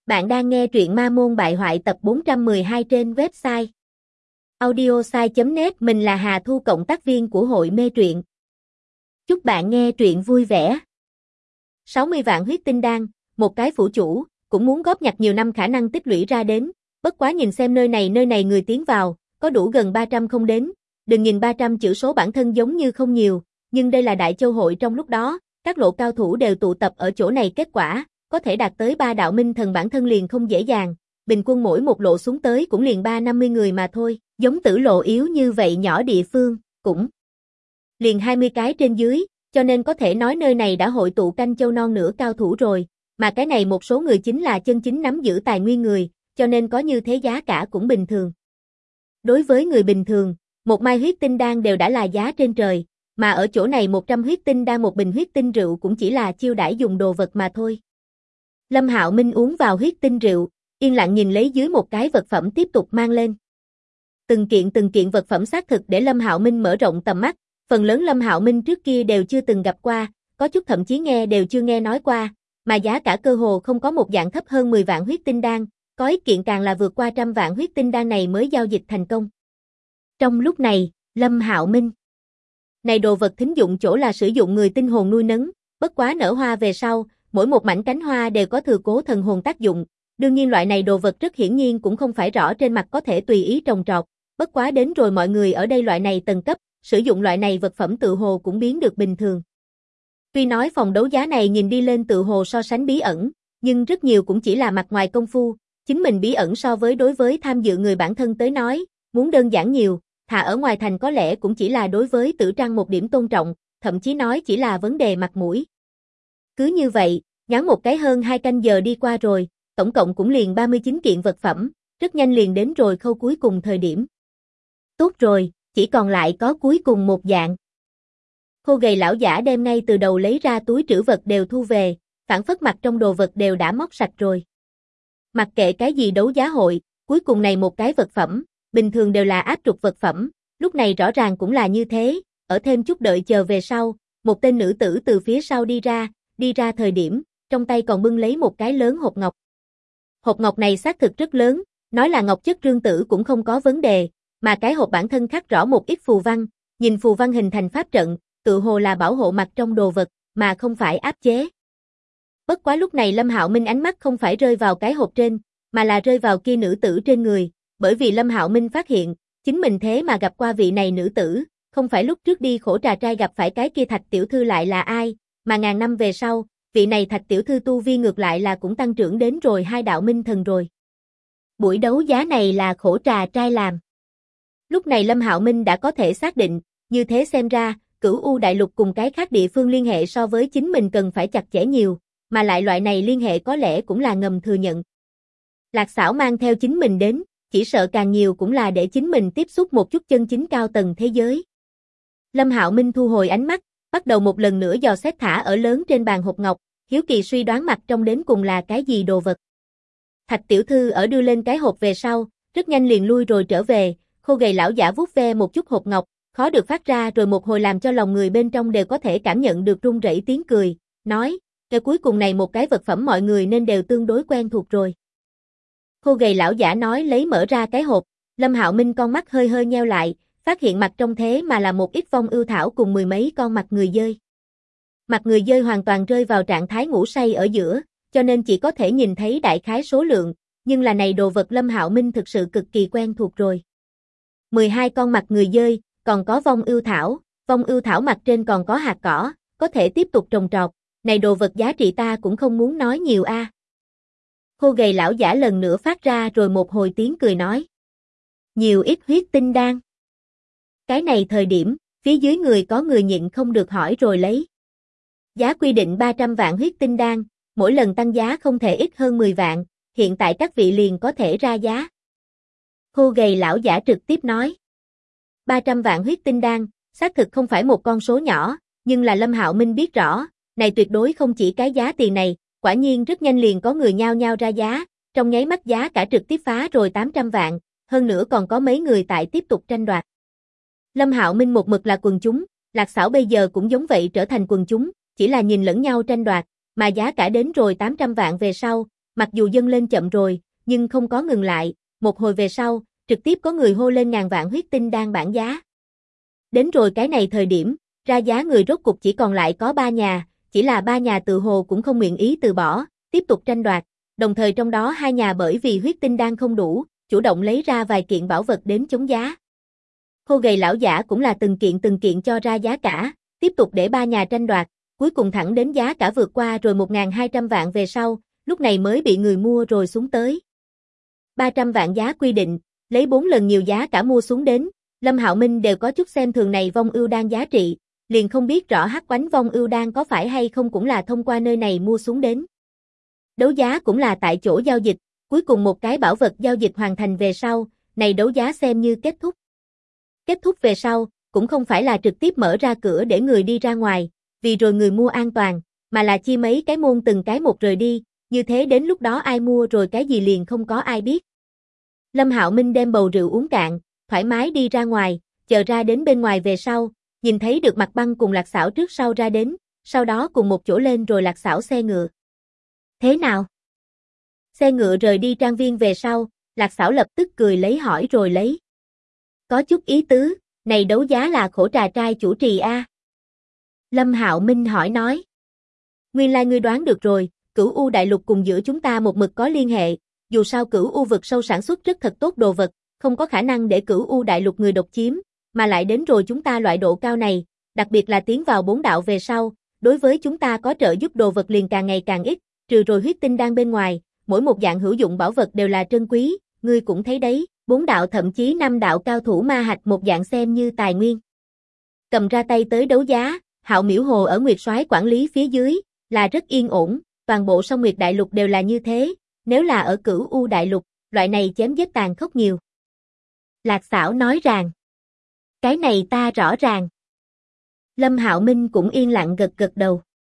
Bạn đang nghe truyện Ma Môn Bại Hoại tập 412 trên website audiosai.net. Mình là Hà Thu, cộng tác viên của hội mê truyện. Chúc bạn nghe truyện vui vẻ. 60 vạn huyết tinh đan, một cái phủ chủ, cũng muốn góp nhặt nhiều năm khả năng tích lũy ra đến. Bất quá nhìn xem nơi này người tiến vào, có đủ gần 300 không đến. Đừng nhìn 300 chữ số bản thân giống như không nhiều, nhưng đây là đại châu hội trong lúc đó, các lộ cao thủ đều tụ tập ở chỗ này, kết quả có thể đạt tới 3 đạo minh thần bản thân liền không dễ dàng, bình quân mỗi một lộ xuống tới cũng liền 3-50 người mà thôi, giống Tử Lộ yếu như vậy nhỏ địa phương, cũng liền 20 cái trên dưới, cho nên có thể nói nơi này đã hội tụ canh châu non nửa cao thủ rồi, mà cái này một số người chính là chân chính nắm giữ tài nguyên người, cho nên có như thế giá cả cũng bình thường. Đối với người bình thường, một mai huyết tinh đan đều đã là giá trên trời, mà ở chỗ này 100 huyết tinh đan một bình huyết tinh rượu cũng chỉ là chiêu đãi dùng đồ vật mà thôi. Lâm Hạo Minh uống vào huyết tinh rượu, yên lặng nhìn lấy dưới một cái vật phẩm tiếp tục mang lên. Từng kiện vật phẩm xác thực để Lâm Hạo Minh mở rộng tầm mắt, phần lớn Lâm Hạo Minh trước kia đều chưa từng gặp qua, có chút thậm chí nghe đều chưa nghe nói qua, mà giá cả cơ hồ không có một dạng thấp hơn 10 vạn huyết tinh đan, có ít kiện càng là vượt qua 100 vạn huyết tinh đan này mới giao dịch thành công. Trong lúc này, Lâm Hạo Minh này đồ vật thính dụng chỗ là sử dụng người tinh hồn nuôi nấng, bất quá nở hoa về sau, mỗi một mảnh cánh hoa đều có thừa cố thần hồn tác dụng, đương nhiên loại này đồ vật rất hiển nhiên cũng không phải rõ trên mặt có thể tùy ý trồng trọt, bất quá đến rồi mọi người ở đây loại này tầng cấp, sử dụng loại này vật phẩm tự hồ cũng biến được bình thường. Tuy nói phòng đấu giá này nhìn đi lên tự hồ so sánh bí ẩn, nhưng rất nhiều cũng chỉ là mặt ngoài công phu, chính mình bí ẩn so với đối với tham dự người bản thân tới nói, muốn đơn giản nhiều, thà ở ngoài thành có lẽ cũng chỉ là đối với Tử Trăng một điểm tôn trọng, thậm chí nói chỉ là vấn đề mặt mũi. Cứ như vậy, ngắn một cái hơn 2 canh giờ đi qua rồi, tổng cộng cũng liền 39 kiện vật phẩm, rất nhanh liền đến rồi khâu cuối cùng thời điểm. Tốt rồi, chỉ còn lại có cuối cùng một dạng. Khô gầy lão giả đem ngay từ đầu lấy ra túi trữ vật đều thu về, phản phất mặt trong đồ vật đều đã móc sạch rồi. Mặc kệ cái gì đấu giá hội, cuối cùng này một cái vật phẩm, bình thường đều là áp trục vật phẩm, lúc này rõ ràng cũng là như thế, ở thêm chút đợi chờ về sau, một tên nữ tử từ phía sau đi ra thời điểm, trong tay còn bưng lấy một cái lớn hộp ngọc. Hộp ngọc này xác thực rất lớn, nói là ngọc chất trương tử cũng không có vấn đề, mà cái hộp bản thân khắc rõ một ít phù văn, nhìn phù văn hình thành pháp trận, tự hồ là bảo hộ mặt trong đồ vật, mà không phải áp chế. Bất quá lúc này Lâm Hạo Minh ánh mắt không phải rơi vào cái hộp trên, mà là rơi vào kia nữ tử trên người, bởi vì Lâm Hạo Minh phát hiện, chính mình thế mà gặp qua vị này nữ tử, không phải lúc trước đi khổ trà trai gặp phải cái kia Thạch tiểu thư lại là ai, mà ngàn năm về sau, vị này Thạch tiểu thư tu vi ngược lại là cũng tăng trưởng đến rồi 2 đạo minh thần rồi. Buổi đấu giá này là khổ trà trai làm. Lúc này Lâm Hạo Minh đã có thể xác định, như thế xem ra, Cửu U đại lục cùng cái khác địa phương liên hệ so với chính mình cần phải chặt chẽ nhiều, mà lại loại này liên hệ có lẽ cũng là ngầm thừa nhận. Lạc Xảo mang theo chính mình đến, chỉ sợ càng nhiều cũng là để chính mình tiếp xúc một chút chân chính cao tầng thế giới. Lâm Hạo Minh thu hồi ánh mắt, bắt đầu một lần nữa dò xét thả ở lớn trên bàn hộp ngọc, hiếu kỳ suy đoán mặt trong đến cùng là cái gì đồ vật. Thạch tiểu thư ở đưa lên cái hộp về sau, rất nhanh liền lui rồi trở về, khô gầy lão giả vuốt ve một chút hộp ngọc, khó được phát ra rồi một hồi làm cho lòng người bên trong đều có thể cảm nhận được run rẩy tiếng cười, nói, cái cuối cùng này một cái vật phẩm mọi người nên đều tương đối quen thuộc rồi. Khô gầy lão giả nói lấy mở ra cái hộp, Lâm Hạo Minh con mắt hơi hơi nheo lại, phát hiện mặt trong thế mà là một ít vong ưu thảo cùng 10 mấy con mặt người dơi. Mặt người dơi hoàn toàn rơi vào trạng thái ngủ say ở giữa, cho nên chỉ có thể nhìn thấy đại khái số lượng, nhưng là này đồ vật Lâm Hạo Minh thực sự cực kỳ quen thuộc rồi. 12 con mặt người dơi, còn có vong ưu thảo mặt trên còn có hạt cỏ, có thể tiếp tục trồng trọt, này đồ vật giá trị ta cũng không muốn nói nhiều a. Khô gầy lão giả lần nữa phát ra rồi một hồi tiếng cười nói. Nhiều ít huyết tinh đan. Cái này thời điểm, phía dưới người có người nhịn không được hỏi rồi lấy. Giá quy định 300 vạn huyết tinh đan, mỗi lần tăng giá không thể ít hơn 10 vạn, hiện tại các vị liền có thể ra giá. Khô gầy lão giả trực tiếp nói. 300 vạn huyết tinh đan, xác thực không phải một con số nhỏ, nhưng là Lâm Hạo Minh biết rõ, này tuyệt đối không chỉ cái giá tiền này, quả nhiên rất nhanh liền có người nhao nhao ra giá, trong nháy mắt giá cả trực tiếp phá rồi 800 vạn, hơn nữa còn có mấy người tại tiếp tục tranh đoạt. Lâm Hạo Minh một mực là quần chúng, Lạc Xảo bây giờ cũng giống vậy trở thành quần chúng, chỉ là nhìn lẫn nhau tranh đoạt, mà giá cả đến rồi 800 vạn về sau, mặc dù dâng lên chậm rồi, nhưng không có ngừng lại, một hồi về sau, trực tiếp có người hô lên ngàn vạn huyết tinh đan bản giá. Đến rồi cái này thời điểm, ra giá người rốt cục chỉ còn lại có 3 nhà, chỉ là 3 nhà tự hồ cũng không nguyện ý từ bỏ, tiếp tục tranh đoạt, đồng thời trong đó 2 nhà bởi vì huyết tinh đan không đủ, chủ động lấy ra vài kiện bảo vật đến chống giá. Khô gầy lão giả cũng là từng kiện cho ra giá cả, tiếp tục để 3 nhà tranh đoạt, cuối cùng thẳng đến giá cả vượt qua rồi 1.200 vạn về sau, lúc này mới bị người mua rồi xuống tới. 300 vạn giá quy định, lấy 4 lần nhiều giá cả mua xuống đến, Lâm Hạo Minh đều có chút xem thường này vong ưu đan giá trị, liền không biết rõ hắc oánh vong ưu đan có phải hay không cũng là thông qua nơi này mua xuống đến. Đấu giá cũng là tại chỗ giao dịch, cuối cùng một cái bảo vật giao dịch hoàn thành về sau, này đấu giá xem như kết thúc. Kết thúc về sau, cũng không phải là trực tiếp mở ra cửa để người đi ra ngoài, vì rồi người mua an toàn, mà là chia mấy cái môn từng cái một rời đi, như thế đến lúc đó ai mua rồi cái gì liền không có ai biết. Lâm Hạo Minh đem bầu rượu uống cạn, thoải mái đi ra ngoài, chờ ra đến bên ngoài về sau, nhìn thấy được Mặt Băng cùng Lạc Xảo trước sau ra đến, sau đó cùng một chỗ lên rồi Lạc Xảo xe ngựa. Thế nào? Xe ngựa rời đi trang viên về sau, Lạc Xảo lập tức cười lấy hỏi rồi lấy. Có chút ý tứ, này đấu giá là Khổ Trà trai chủ trì a. Lâm Hạo Minh hỏi nói. Nguyên lai ngươi đoán được rồi, Cửu U đại lục cùng giữa chúng ta một mực có liên hệ, dù sao Cửu U vực sâu sản xuất rất thật tốt đồ vật, không có khả năng để Cửu U đại lục người độc chiếm, mà lại đến rồi chúng ta loại độ cao này, đặc biệt là tiến vào 4 đạo về sau, đối với chúng ta có trợ giúp đồ vật liền càng ngày càng ít, trừ rồi huyết tinh đan bên ngoài, mỗi một dạng hữu dụng bảo vật đều là trân quý, ngươi cũng thấy đấy, 4 đạo thậm chí 5 đạo cao thủ ma hạch một dạng xem như tài nguyên. Cầm ra tay tới đấu giá, Hạo Miểu Hồ ở Nguyệt Soái quản lý phía dưới, là rất yên ổn, toàn bộ sông Nguyệt đại lục đều là như thế, nếu là ở Cửu U đại lục, loại này chém giết tàn khốc nhiều. Lạc Xảo nói rằng, cái này ta rõ ràng. Lâm Hạo Minh cũng yên lặng gật gật đầu.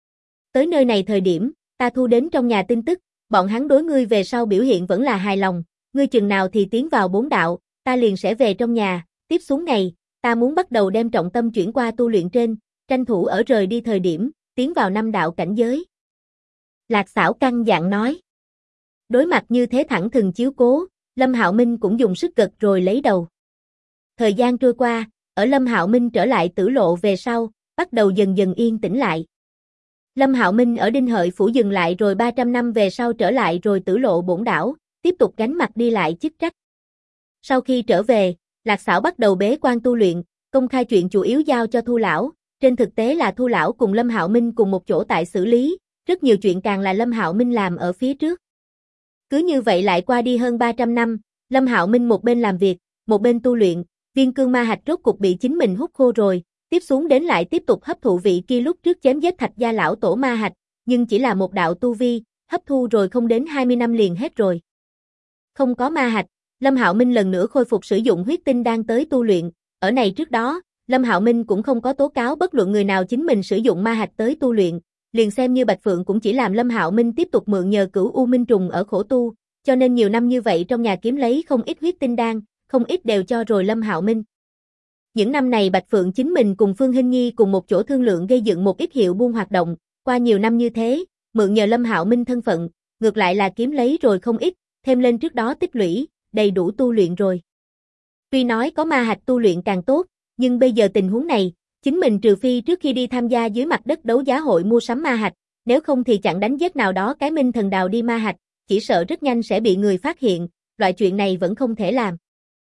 Tới nơi này thời điểm, ta thu đến trong nhà tin tức, bọn hắn đối ngươi về sau biểu hiện vẫn là hài lòng, ngươi chừng nào thì tiến vào 4 đạo, ta liền sẽ về trong nhà, tiếp xuống ngày, ta muốn bắt đầu đem trọng tâm chuyển qua tu luyện trên, tranh thủ ở rời đi thời điểm, tiến vào 5 đạo cảnh giới. Lạc Xảo căng dặn nói. Đối mặt như thế thẳng thừng chiếu cố, Lâm Hạo Minh cũng dùng sức gật rồi lấy đầu. Thời gian trôi qua, ở Lâm Hạo Minh trở lại Tử Lộ về sau, bắt đầu dần dần yên tĩnh lại. Lâm Hạo Minh ở Đinh Hợi phủ dừng lại rồi 300 năm về sau trở lại rồi Tử Lộ bổn đảo, tiếp tục gánh mặt đi lại chức trách. Sau khi trở về, Lạc Xảo bắt đầu bế quan tu luyện, công khai chuyện chủ yếu giao cho Thu lão, trên thực tế là Thu lão cùng Lâm Hạo Minh cùng một chỗ tại xử lý, rất nhiều chuyện càng là Lâm Hạo Minh làm ở phía trước. Cứ như vậy lại qua đi hơn 300 năm, Lâm Hạo Minh một bên làm việc, một bên tu luyện, viên cương ma hạch rốt cục bị chính mình hút khô rồi, tiếp xuống đến lại tiếp tục hấp thụ vị kia lúc trước chém giết Thạch gia lão tổ ma hạch, nhưng chỉ là một đạo tu vi, hấp thu rồi không đến 20 năm liền hết rồi. Không có ma hạch, Lâm Hạo Minh lần nữa khôi phục sử dụng huyết tinh đan tới tu luyện, ở này trước đó, Lâm Hạo Minh cũng không có tố cáo bất luận người nào chính mình sử dụng ma hạch tới tu luyện, liền xem như Bạch Phượng cũng chỉ làm Lâm Hạo Minh tiếp tục mượn nhờ Cửu U Minh trùng ở khổ tu, cho nên nhiều năm như vậy trong nhà kiếm lấy không ít huyết tinh đan, không ít đều cho rồi Lâm Hạo Minh. Những năm này Bạch Phượng chính mình cùng Phương Hinh Nhi cùng một chỗ thương lượng gây dựng một ít hiệu buôn hoạt động, qua nhiều năm như thế, mượn nhờ Lâm Hạo Minh thân phận, ngược lại là kiếm lấy rồi không ít, thêm lên trước đó tích lũy, đầy đủ tu luyện rồi. Tuy nói có ma hạch tu luyện càng tốt, nhưng bây giờ tình huống này, chính mình trừ phi trước khi đi tham gia dưới mặt đất đấu giá hội mua sắm ma hạch, nếu không thì chặn đánh giết nào đó cái Minh Thần đào đi ma hạch, chỉ sợ rất nhanh sẽ bị người phát hiện, loại chuyện này vẫn không thể làm.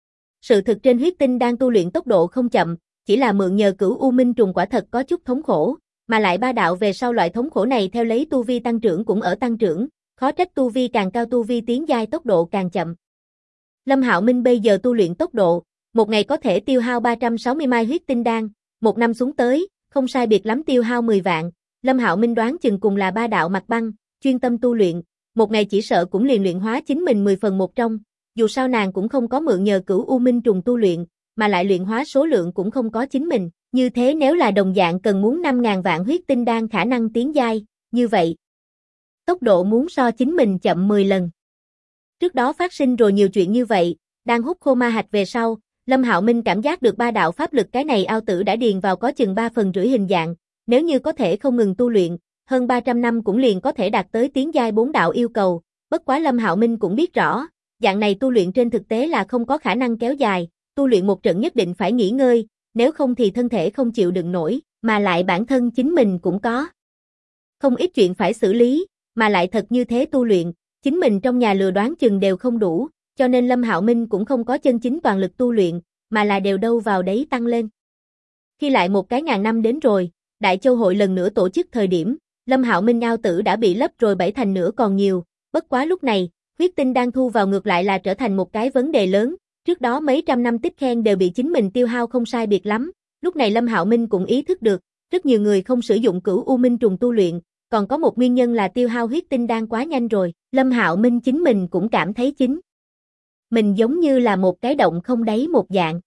Sự thực trên huyết tinh đang tu luyện tốc độ không chậm, chỉ là mượn nhờ Cửu U Minh trùng quả thật có chút thống khổ, mà lại 3 đạo về sau loại thống khổ này theo lấy tu vi tăng trưởng cũng ở tăng trưởng, khó trách tu vi càng cao tu vi tiến giai tốc độ càng chậm. Lâm Hạo Minh bây giờ tu luyện tốc độ, một ngày có thể tiêu hao 360 mai huyết tinh đan, một năm xuống tới, không sai biệt lắm tiêu hao 10 vạn, Lâm Hạo Minh đoán chừng cùng là 3 đạo Mặt Băng, chuyên tâm tu luyện, một ngày chỉ sợ cũng liền luyện hóa chính mình 10 phần 1 trong, dù sao nàng cũng không có mượn nhờ Cửu U Minh trùng tu luyện, mà lại luyện hóa số lượng cũng không có chính mình, như thế nếu là đồng dạng cần muốn 5.000 vạn huyết tinh đan khả năng tiến giai, như vậy, tốc độ muốn so chính mình chậm 10 lần. Trước đó phát sinh rồi nhiều chuyện như vậy, đang hút khô ma hạch về sau, Lâm Hạo Minh cảm giác được 3 đạo pháp lực cái này ao tử đã điền vào có chừng 3/3 hình dạng, nếu như có thể không ngừng tu luyện, hơn 300 năm cũng liền có thể đạt tới tiến giai 4 đạo yêu cầu, Bất quá Lâm Hạo Minh cũng biết rõ, dạng này tu luyện trên thực tế là không có khả năng kéo dài, tu luyện một trận nhất định phải nghỉ ngơi, nếu không thì thân thể không chịu đựng nổi, mà lại bản thân chính mình cũng có không ít chuyện phải xử lý, mà lại thật như thế tu luyện, chính mình trong nhà lừa đoán chừng đều không đủ, cho nên Lâm Hạo Minh cũng không có chân chính toàn lực tu luyện, mà là đều đâu vào đấy tăng lên. Khi lại một cái ngàn năm đến rồi, Đại Châu hội lần nữa tổ chức thời điểm, Lâm Hạo Minh ao tử đã bị lấp rồi 7 thành nữa còn nhiều, bất quá lúc này, huyết tinh đang thu vào ngược lại là trở thành một cái vấn đề lớn, trước đó mấy trăm năm tích khen đều bị chính mình tiêu hao không sai biệt lắm, lúc này Lâm Hạo Minh cũng ý thức được, rất nhiều người không sử dụng Cửu U Minh trùng tu luyện, còn có một nguyên nhân là tiêu hao huyết tinh đan quá nhanh rồi, Lâm Hạo Minh chính mình cũng cảm thấy chính mình giống như là một cái động không đáy một dạng.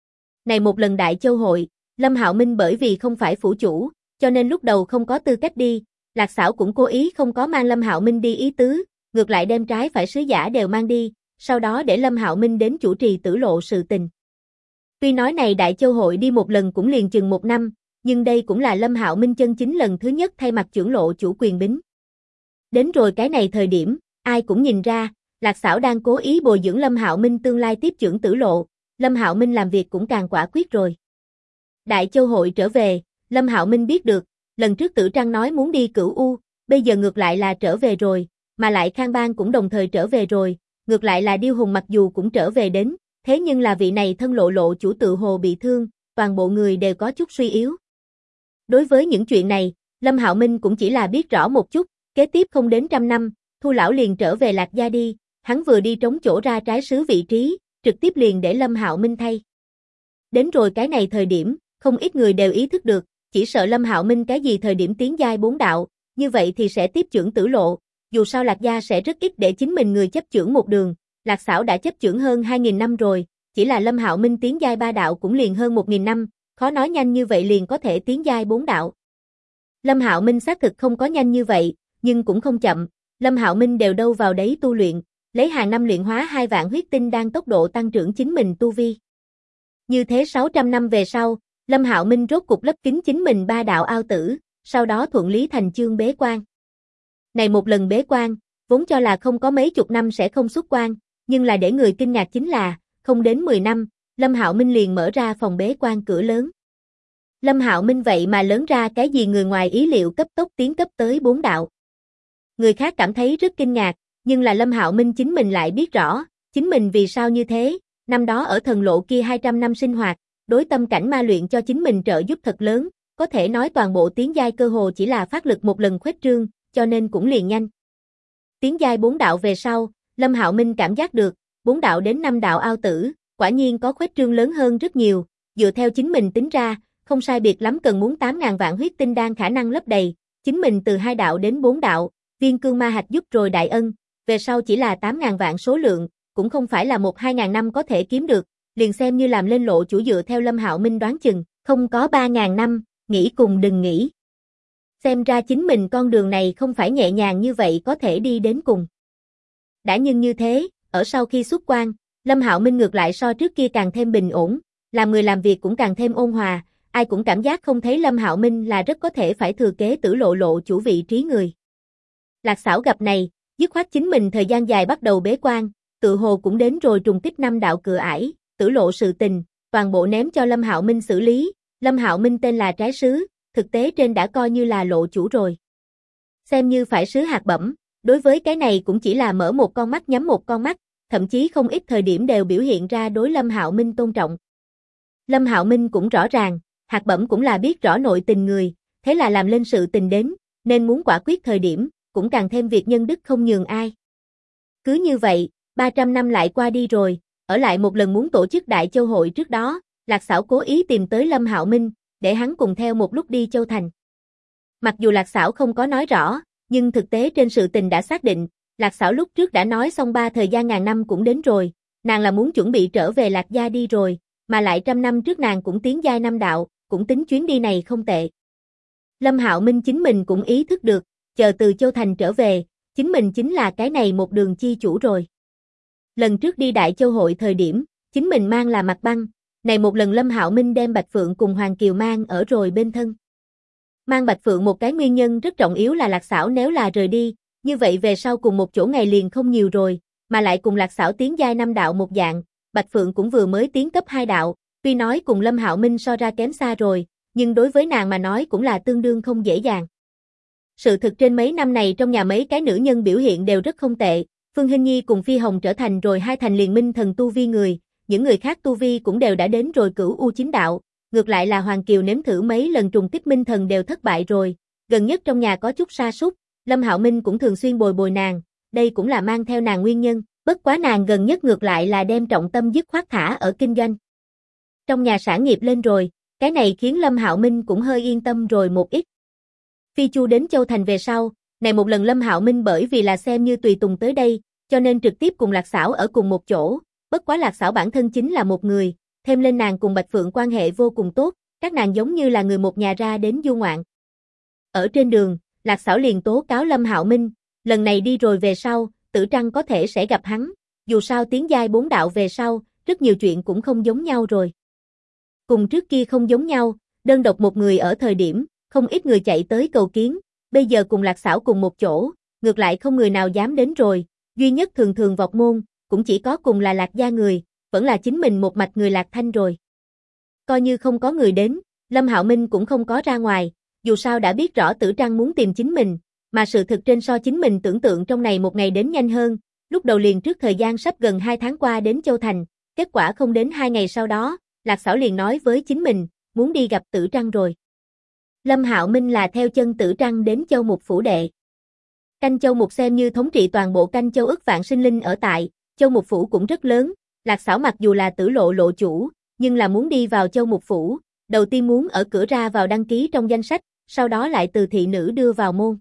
Này một lần Đại Châu hội, Lâm Hạo Minh bởi vì không phải phủ chủ, cho nên lúc đầu không có tư cách đi, Lạc Xảo cũng cố ý không có mang Lâm Hạo Minh đi ý tứ, ngược lại đem trái phải sứ giả đều mang đi, sau đó để Lâm Hạo Minh đến chủ trì tử lộ sự tình. Tuy nói này Đại Châu hội đi một lần cũng liền chừng 1 năm, nhưng đây cũng là Lâm Hạo Minh chân chính lần thứ nhất thay mặt chưởng lộ chủ quyền bính. Đến rồi cái này thời điểm, ai cũng nhìn ra, Lạc Xảo đang cố ý bồi dưỡng Lâm Hạo Minh tương lai tiếp chưởng tử lộ, Lâm Hạo Minh làm việc cũng càng quả quyết rồi. Đại Châu hội trở về, Lâm Hạo Minh biết được, lần trước Tử Trăng nói muốn đi Cửu U, bây giờ ngược lại là trở về rồi, mà lại Khang Bang cũng đồng thời trở về rồi, ngược lại là Điêu Hùng mặc dù cũng trở về đến, thế nhưng là vị này thân lộ chủ tự hồ bị thương, toàn bộ người đều có chút suy yếu. Đối với những chuyện này, Lâm Hạo Minh cũng chỉ là biết rõ một chút, kế tiếp không đến 100 năm, Thu lão liền trở về Lạc Gia đi, hắn vừa đi trống chỗ ra trái sứ vị trí, trực tiếp liền để Lâm Hạo Minh thay. Đến rồi cái này thời điểm, không ít người đều ý thức được, chỉ sợ Lâm Hạo Minh cái gì thời điểm tiến giai 4 đạo, như vậy thì sẽ tiếp chưởng tử lộ, dù sao Lạc Gia sẽ rất ít để chính mình người chấp chưởng một đường, Lạc Xảo đã chấp chưởng hơn 2.000 năm rồi, chỉ là Lâm Hạo Minh tiến giai 3 đạo cũng liền hơn 1.000 năm, khó nói nhanh như vậy liền có thể tiến giai 4 đạo. Lâm Hạo Minh xác thực không có nhanh như vậy, nhưng cũng không chậm, Lâm Hạo Minh đều đâu vào đấy tu luyện, lấy hàng năm luyện hóa 2 vạn huyết tinh đang tốc độ tăng trưởng chính mình tu vi. Như thế 600 năm về sau, Lâm Hạo Minh rốt cục lấp kín chính mình 3 đạo ao tử, sau đó thuận lý thành chương bế quan. Này một lần bế quan, vốn cho là không có mấy chục năm sẽ không xuất quan, nhưng là để người kinh ngạc chính là, không đến 10 năm, Lâm Hạo Minh liền mở ra phòng bế quan cửa lớn. Lâm Hạo Minh vậy mà lớn ra cái gì người ngoài ý liệu cấp tốc tiến cấp tới 4 đạo. Người khác cảm thấy rất kinh ngạc, nhưng là Lâm Hạo Minh chính mình lại biết rõ, chính mình vì sao như thế, năm đó ở thần lộ kia 200 năm sinh hoạt, đối tâm cảnh ma luyện cho chính mình trợ giúp thật lớn, có thể nói toàn bộ tiến giai cơ hồ chỉ là phát lực một lần khuếch trương, cho nên cũng liền nhanh. Tiến giai 4 đạo về sau, Lâm Hạo Minh cảm giác được, 4 đạo đến 5 đạo ao tử, quả nhiên có khuếch trương lớn hơn rất nhiều, dựa theo chính mình tính ra, không sai biệt lắm cần muốn 8.000 vạn huyết tinh đan khả năng lấp đầy, chính mình từ 2 đạo đến 4 đạo, viên cương ma hạch giúp rồi đại ân, về sau chỉ là 8.000 vạn số lượng, cũng không phải là 1-2.000 năm có thể kiếm được, liền xem như làm lên lộ chủ dựa theo Lâm Hạo Minh đoán chừng, không có 3.000 năm, nghĩ cùng đừng nghĩ. Xem ra chính mình con đường này không phải nhẹ nhàng như vậy có thể đi đến cùng. Đã nhưng như thế, ở sau khi xuất quan, Lâm Hạo Minh ngược lại so trước kia càng thêm bình ổn, làm người làm việc cũng càng thêm ôn hòa, ai cũng cảm giác không thấy Lâm Hạo Minh là rất có thể phải thừa kế tử lộ chủ vị trí người. Lạc Xảo gặp này, dứt khoát chính mình thời gian dài bắt đầu bế quan, tự hồ cũng đến rồi trùng kích 5 đạo cửa ải, tử lộ sự tình, toàn bộ ném cho Lâm Hạo Minh xử lý, Lâm Hạo Minh tên là trái sứ, thực tế trên đã coi như là lộ chủ rồi. Xem như phải sứ hạt bẩm, đối với cái này cũng chỉ là mở một con mắt nhắm một con mắt, thậm chí không ít thời điểm đều biểu hiện ra đối Lâm Hạo Minh tôn trọng. Lâm Hạo Minh cũng rõ ràng, hạt bẩm cũng là biết rõ nội tình người, thế là làm lên sự tình đến, nên muốn quả quyết thời điểm, cũng càng thêm việc nhân đức không nhường ai. Cứ như vậy, 300 năm lại qua đi rồi, ở lại một lần muốn tổ chức Đại Châu hội trước đó, Lạc Xảo cố ý tìm tới Lâm Hạo Minh, để hắn cùng theo một lúc đi Châu Thành. Mặc dù Lạc Xảo không có nói rõ, nhưng thực tế trên sự tình đã xác định, Lạc Xảo lúc trước đã nói xong 3 thời gian ngàn năm cũng đến rồi, nàng là muốn chuẩn bị trở về Lạc Gia đi rồi, mà lại 100 năm trước nàng cũng tiến giai 5 đạo, cũng tính chuyến đi này không tệ. Lâm Hạo Minh chính mình cũng ý thức được, chờ từ Châu Thành trở về, chính mình chính là cái này một đường chi chủ rồi. Lần trước đi Đại Châu hội thời điểm, chính mình mang là mặt băng, này một lần Lâm Hạo Minh đem Bạch Phượng cùng Hoàng Kiều mang ở rồi bên thân. Mang Bạch Phượng một cái nguyên nhân rất trọng yếu là Lạc Xảo nếu là rời đi, Như vậy về sau cùng một chỗ ngày liền không nhiều rồi, mà lại cùng Lạc Xảo tiến giai 5 đạo một dạng, Bạch Phượng cũng vừa mới tiến cấp 2 đạo, tuy nói cùng Lâm Hạo Minh so ra kém xa rồi, nhưng đối với nàng mà nói cũng là tương đương không dễ dàng. Sự thực trên mấy năm này trong nhà mấy cái nữ nhân biểu hiện đều rất không tệ, Phương Hinh Nhi cùng Phi Hồng trở thành rồi hai thành liền minh thần tu vi người, những người khác tu vi cũng đều đã đến rồi cửu U9 đạo, ngược lại là Hoàng Kiều nếm thử mấy lần trùng kích minh thần đều thất bại rồi, gần nhất trong nhà có chút sa sút, Lâm Hạo Minh cũng thường xuyên bồi bồi nàng, đây cũng là mang theo nàng nguyên nhân, bất quá nàng gần nhất ngược lại là đem trọng tâm dứt khoát thả ở kinh doanh. Trong nhà sản nghiệp lên rồi, cái này khiến Lâm Hạo Minh cũng hơi yên tâm rồi một ít. Phi Chu đến Châu Thành về sau, này một lần Lâm Hạo Minh bởi vì là xem như tùy tùng tới đây, cho nên trực tiếp cùng Lạc Xảo ở cùng một chỗ, bất quá Lạc Xảo bản thân chính là một người, thêm lên nàng cùng Bạch Phượng quan hệ vô cùng tốt, các nàng giống như là người một nhà ra đến du ngoạn. Ở trên đường, Lạc Xảo liền tố cáo Lâm Hạo Minh, lần này đi rồi về sau, Tử Trăng có thể sẽ gặp hắn, dù sao tiến giai 4 đạo về sau, rất nhiều chuyện cũng không giống nhau rồi. Cùng trước kia không giống nhau, đơn độc một người ở thời điểm, không ít người chạy tới cầu kiến, bây giờ cùng Lạc Xảo cùng một chỗ, ngược lại không người nào dám đến rồi, duy nhất thường thường vọt môn, cũng chỉ có cùng là Lạc gia người, vẫn là chính mình một mạch người Lạc Thanh rồi. Coi như không có người đến, Lâm Hạo Minh cũng không có ra ngoài, dù sao đã biết rõ Tử Trăng muốn tìm chính mình, mà sự thực trên so chính mình tưởng tượng trong này một ngày đến nhanh hơn, lúc đầu liền trước thời gian sắp gần 2 tháng qua đến Châu Thành, kết quả không đến 2 ngày sau đó, Lạc Xảo liền nói với chính mình, muốn đi gặp Tử Trăng rồi. Lâm Hạo Minh là theo chân Tử Trăng đến Châu Mục phủ đệ. Canh Châu Mục xem như thống trị toàn bộ Canh Châu ức vạn sinh linh ở tại, Châu Mục phủ cũng rất lớn, Lạc Xảo mặc dù là Tử Lộ lộ chủ, nhưng là muốn đi vào Châu Mục phủ, đầu tiên muốn ở cửa ra vào đăng ký trong danh sách, sau đó lại từ thị nữ đưa vào môn.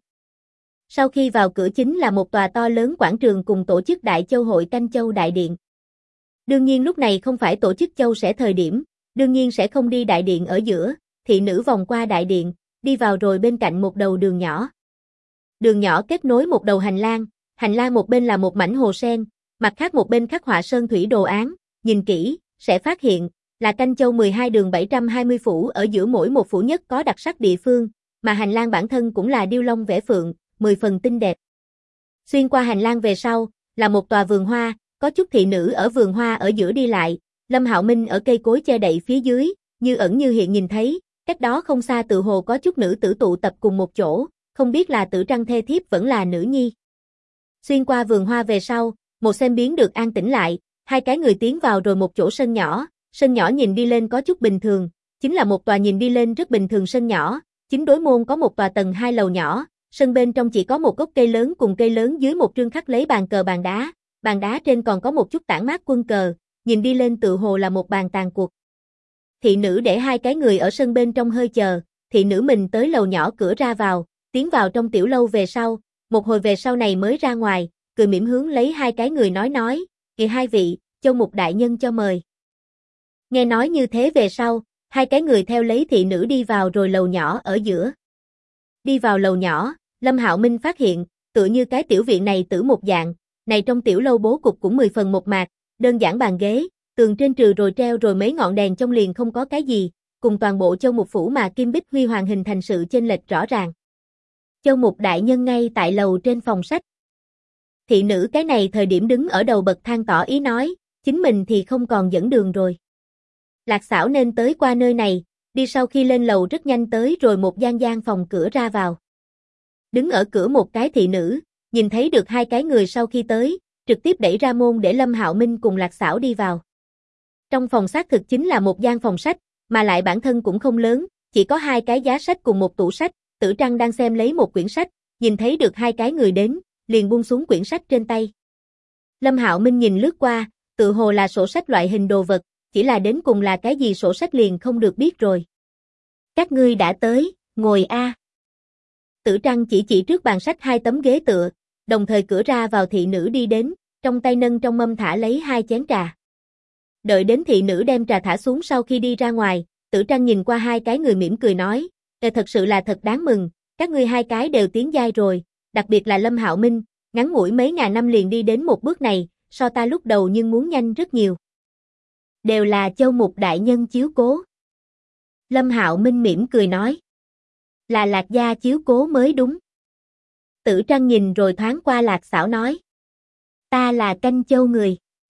Sau khi vào cửa chính là một tòa to lớn quảng trường cùng tổ chức Đại Châu hội Canh Châu Đại Điện. Đương nhiên lúc này không phải tổ chức châu sẽ thời điểm, đương nhiên sẽ không đi đại điện ở giữa, thị nữ vòng qua đại điện, đi vào rồi bên cạnh một đầu đường nhỏ. Đường nhỏ kết nối một đầu hành lang một bên là một mảnh hồ sen, mặt khác một bên khắc họa sơn thủy đồ án, nhìn kỹ, sẽ phát hiện, là Canh Châu 12 đường 720 phủ ở giữa mỗi một phủ nhất có đặc sắc địa phương, mà hành lang bản thân cũng là điêu long vẽ phượng, 10 phần tinh đẹp. Xuyên qua hành lang về sau, là một tòa vườn hoa, có chút thị nữ ở vườn hoa ở giữa đi lại, Lâm Hạo Minh ở cây cối che đậy phía dưới, như ẩn như hiện nhìn thấy, cách đó không xa tự hồ có chút nữ tử tụ tập cùng một chỗ, không biết là Tử Trăng thê thiếp vẫn là nữ nhi. Xuyên qua vườn hoa về sau, một xem biến được an tĩnh lại, hai cái người tiến vào rồi một chỗ sân nhỏ nhìn đi lên có chút bình thường, chính là một tòa nhìn đi lên rất bình thường sân nhỏ, chính đối môn có một tòa tầng 2 lầu nhỏ, sân bên trong chỉ có một gốc cây lớn cùng cây lớn dưới một trương khắc lấy bàn cờ bàn đá trên còn có một chút tản mát quân cờ, nhìn đi lên tự hồ là một bàn tàn cuộc. Thị nữ để hai cái người ở sân bên trong hơi chờ, thị nữ mình tới lầu nhỏ cửa ra vào, tiến vào trong tiểu lâu về sau, một hồi về sau này mới ra ngoài, cười mỉm hướng lấy hai cái người nói, kìa hai vị, Châu Mục đại nhân cho mời. Nghe nói như thế về sau, hai cái người theo lấy thị nữ đi vào rồi lầu nhỏ ở giữa. Đi vào lầu nhỏ, Lâm Hạo Minh phát hiện, tựa như cái tiểu viện này tử một dạng, này trong tiểu lâu bố cục cũng 10 phần một mạc, đơn giản bàn ghế, tường trên trừ rồi treo rồi mấy ngọn đèn trong liền không có cái gì, cùng toàn bộ Châu Mục phủ mà kim bích huy hoàng hình thành sự chênh lệch rõ ràng. Châu Mục đại nhân ngay tại lầu trên phòng sách. Thị nữ cái này thời điểm đứng ở đầu bậc thang tỏ ý nói, chính mình thì không còn dẫn đường rồi. Lạc Xảo nên tới qua nơi này, đi sau khi lên lầu rất nhanh tới rồi một gian phòng cửa ra vào. Đứng ở cửa một cái thị nữ, nhìn thấy được hai cái người sau khi tới, trực tiếp đẩy ra môn để Lâm Hạo Minh cùng Lạc Xảo đi vào. Trong phòng xác thực chính là một gian phòng sách, mà lại bản thân cũng không lớn, chỉ có hai cái giá sách cùng một tủ sách, Tử Trăng đang xem lấy một quyển sách, nhìn thấy được hai cái người đến, liền buông xuống quyển sách trên tay. Lâm Hạo Minh nhìn lướt qua, tự hồ là sổ sách loại hình đồ vật, chỉ là đến cùng là cái gì sổ sách liền không được biết rồi. Các ngươi đã tới, ngồi a. Tử Trăng chỉ trước bàn sách hai tấm ghế tựa, đồng thời cửa ra vào thị nữ đi đến, trong tay nâng trong mâm thả lấy hai chén trà. Đợi đến thị nữ đem trà thả xuống sau khi đi ra ngoài, Tử Trăng nhìn qua hai cái người mỉm cười nói, thật sự là thật đáng mừng, các ngươi hai cái đều tiến giai rồi, đặc biệt là Lâm Hạo Minh, ngắn ngủi mấy ngàn năm liền đi đến một bước này, so ta lúc đầu nhưng muốn nhanh rất nhiều. Đều là Châu Mục đại nhân chiếu cố. Lâm Hạo Minh mỉm cười nói, là Lạc gia chiếu cố mới đúng. Tử Trăng nhìn rồi thoáng qua Lạc Sảo nói. Ta là Canh Châu người.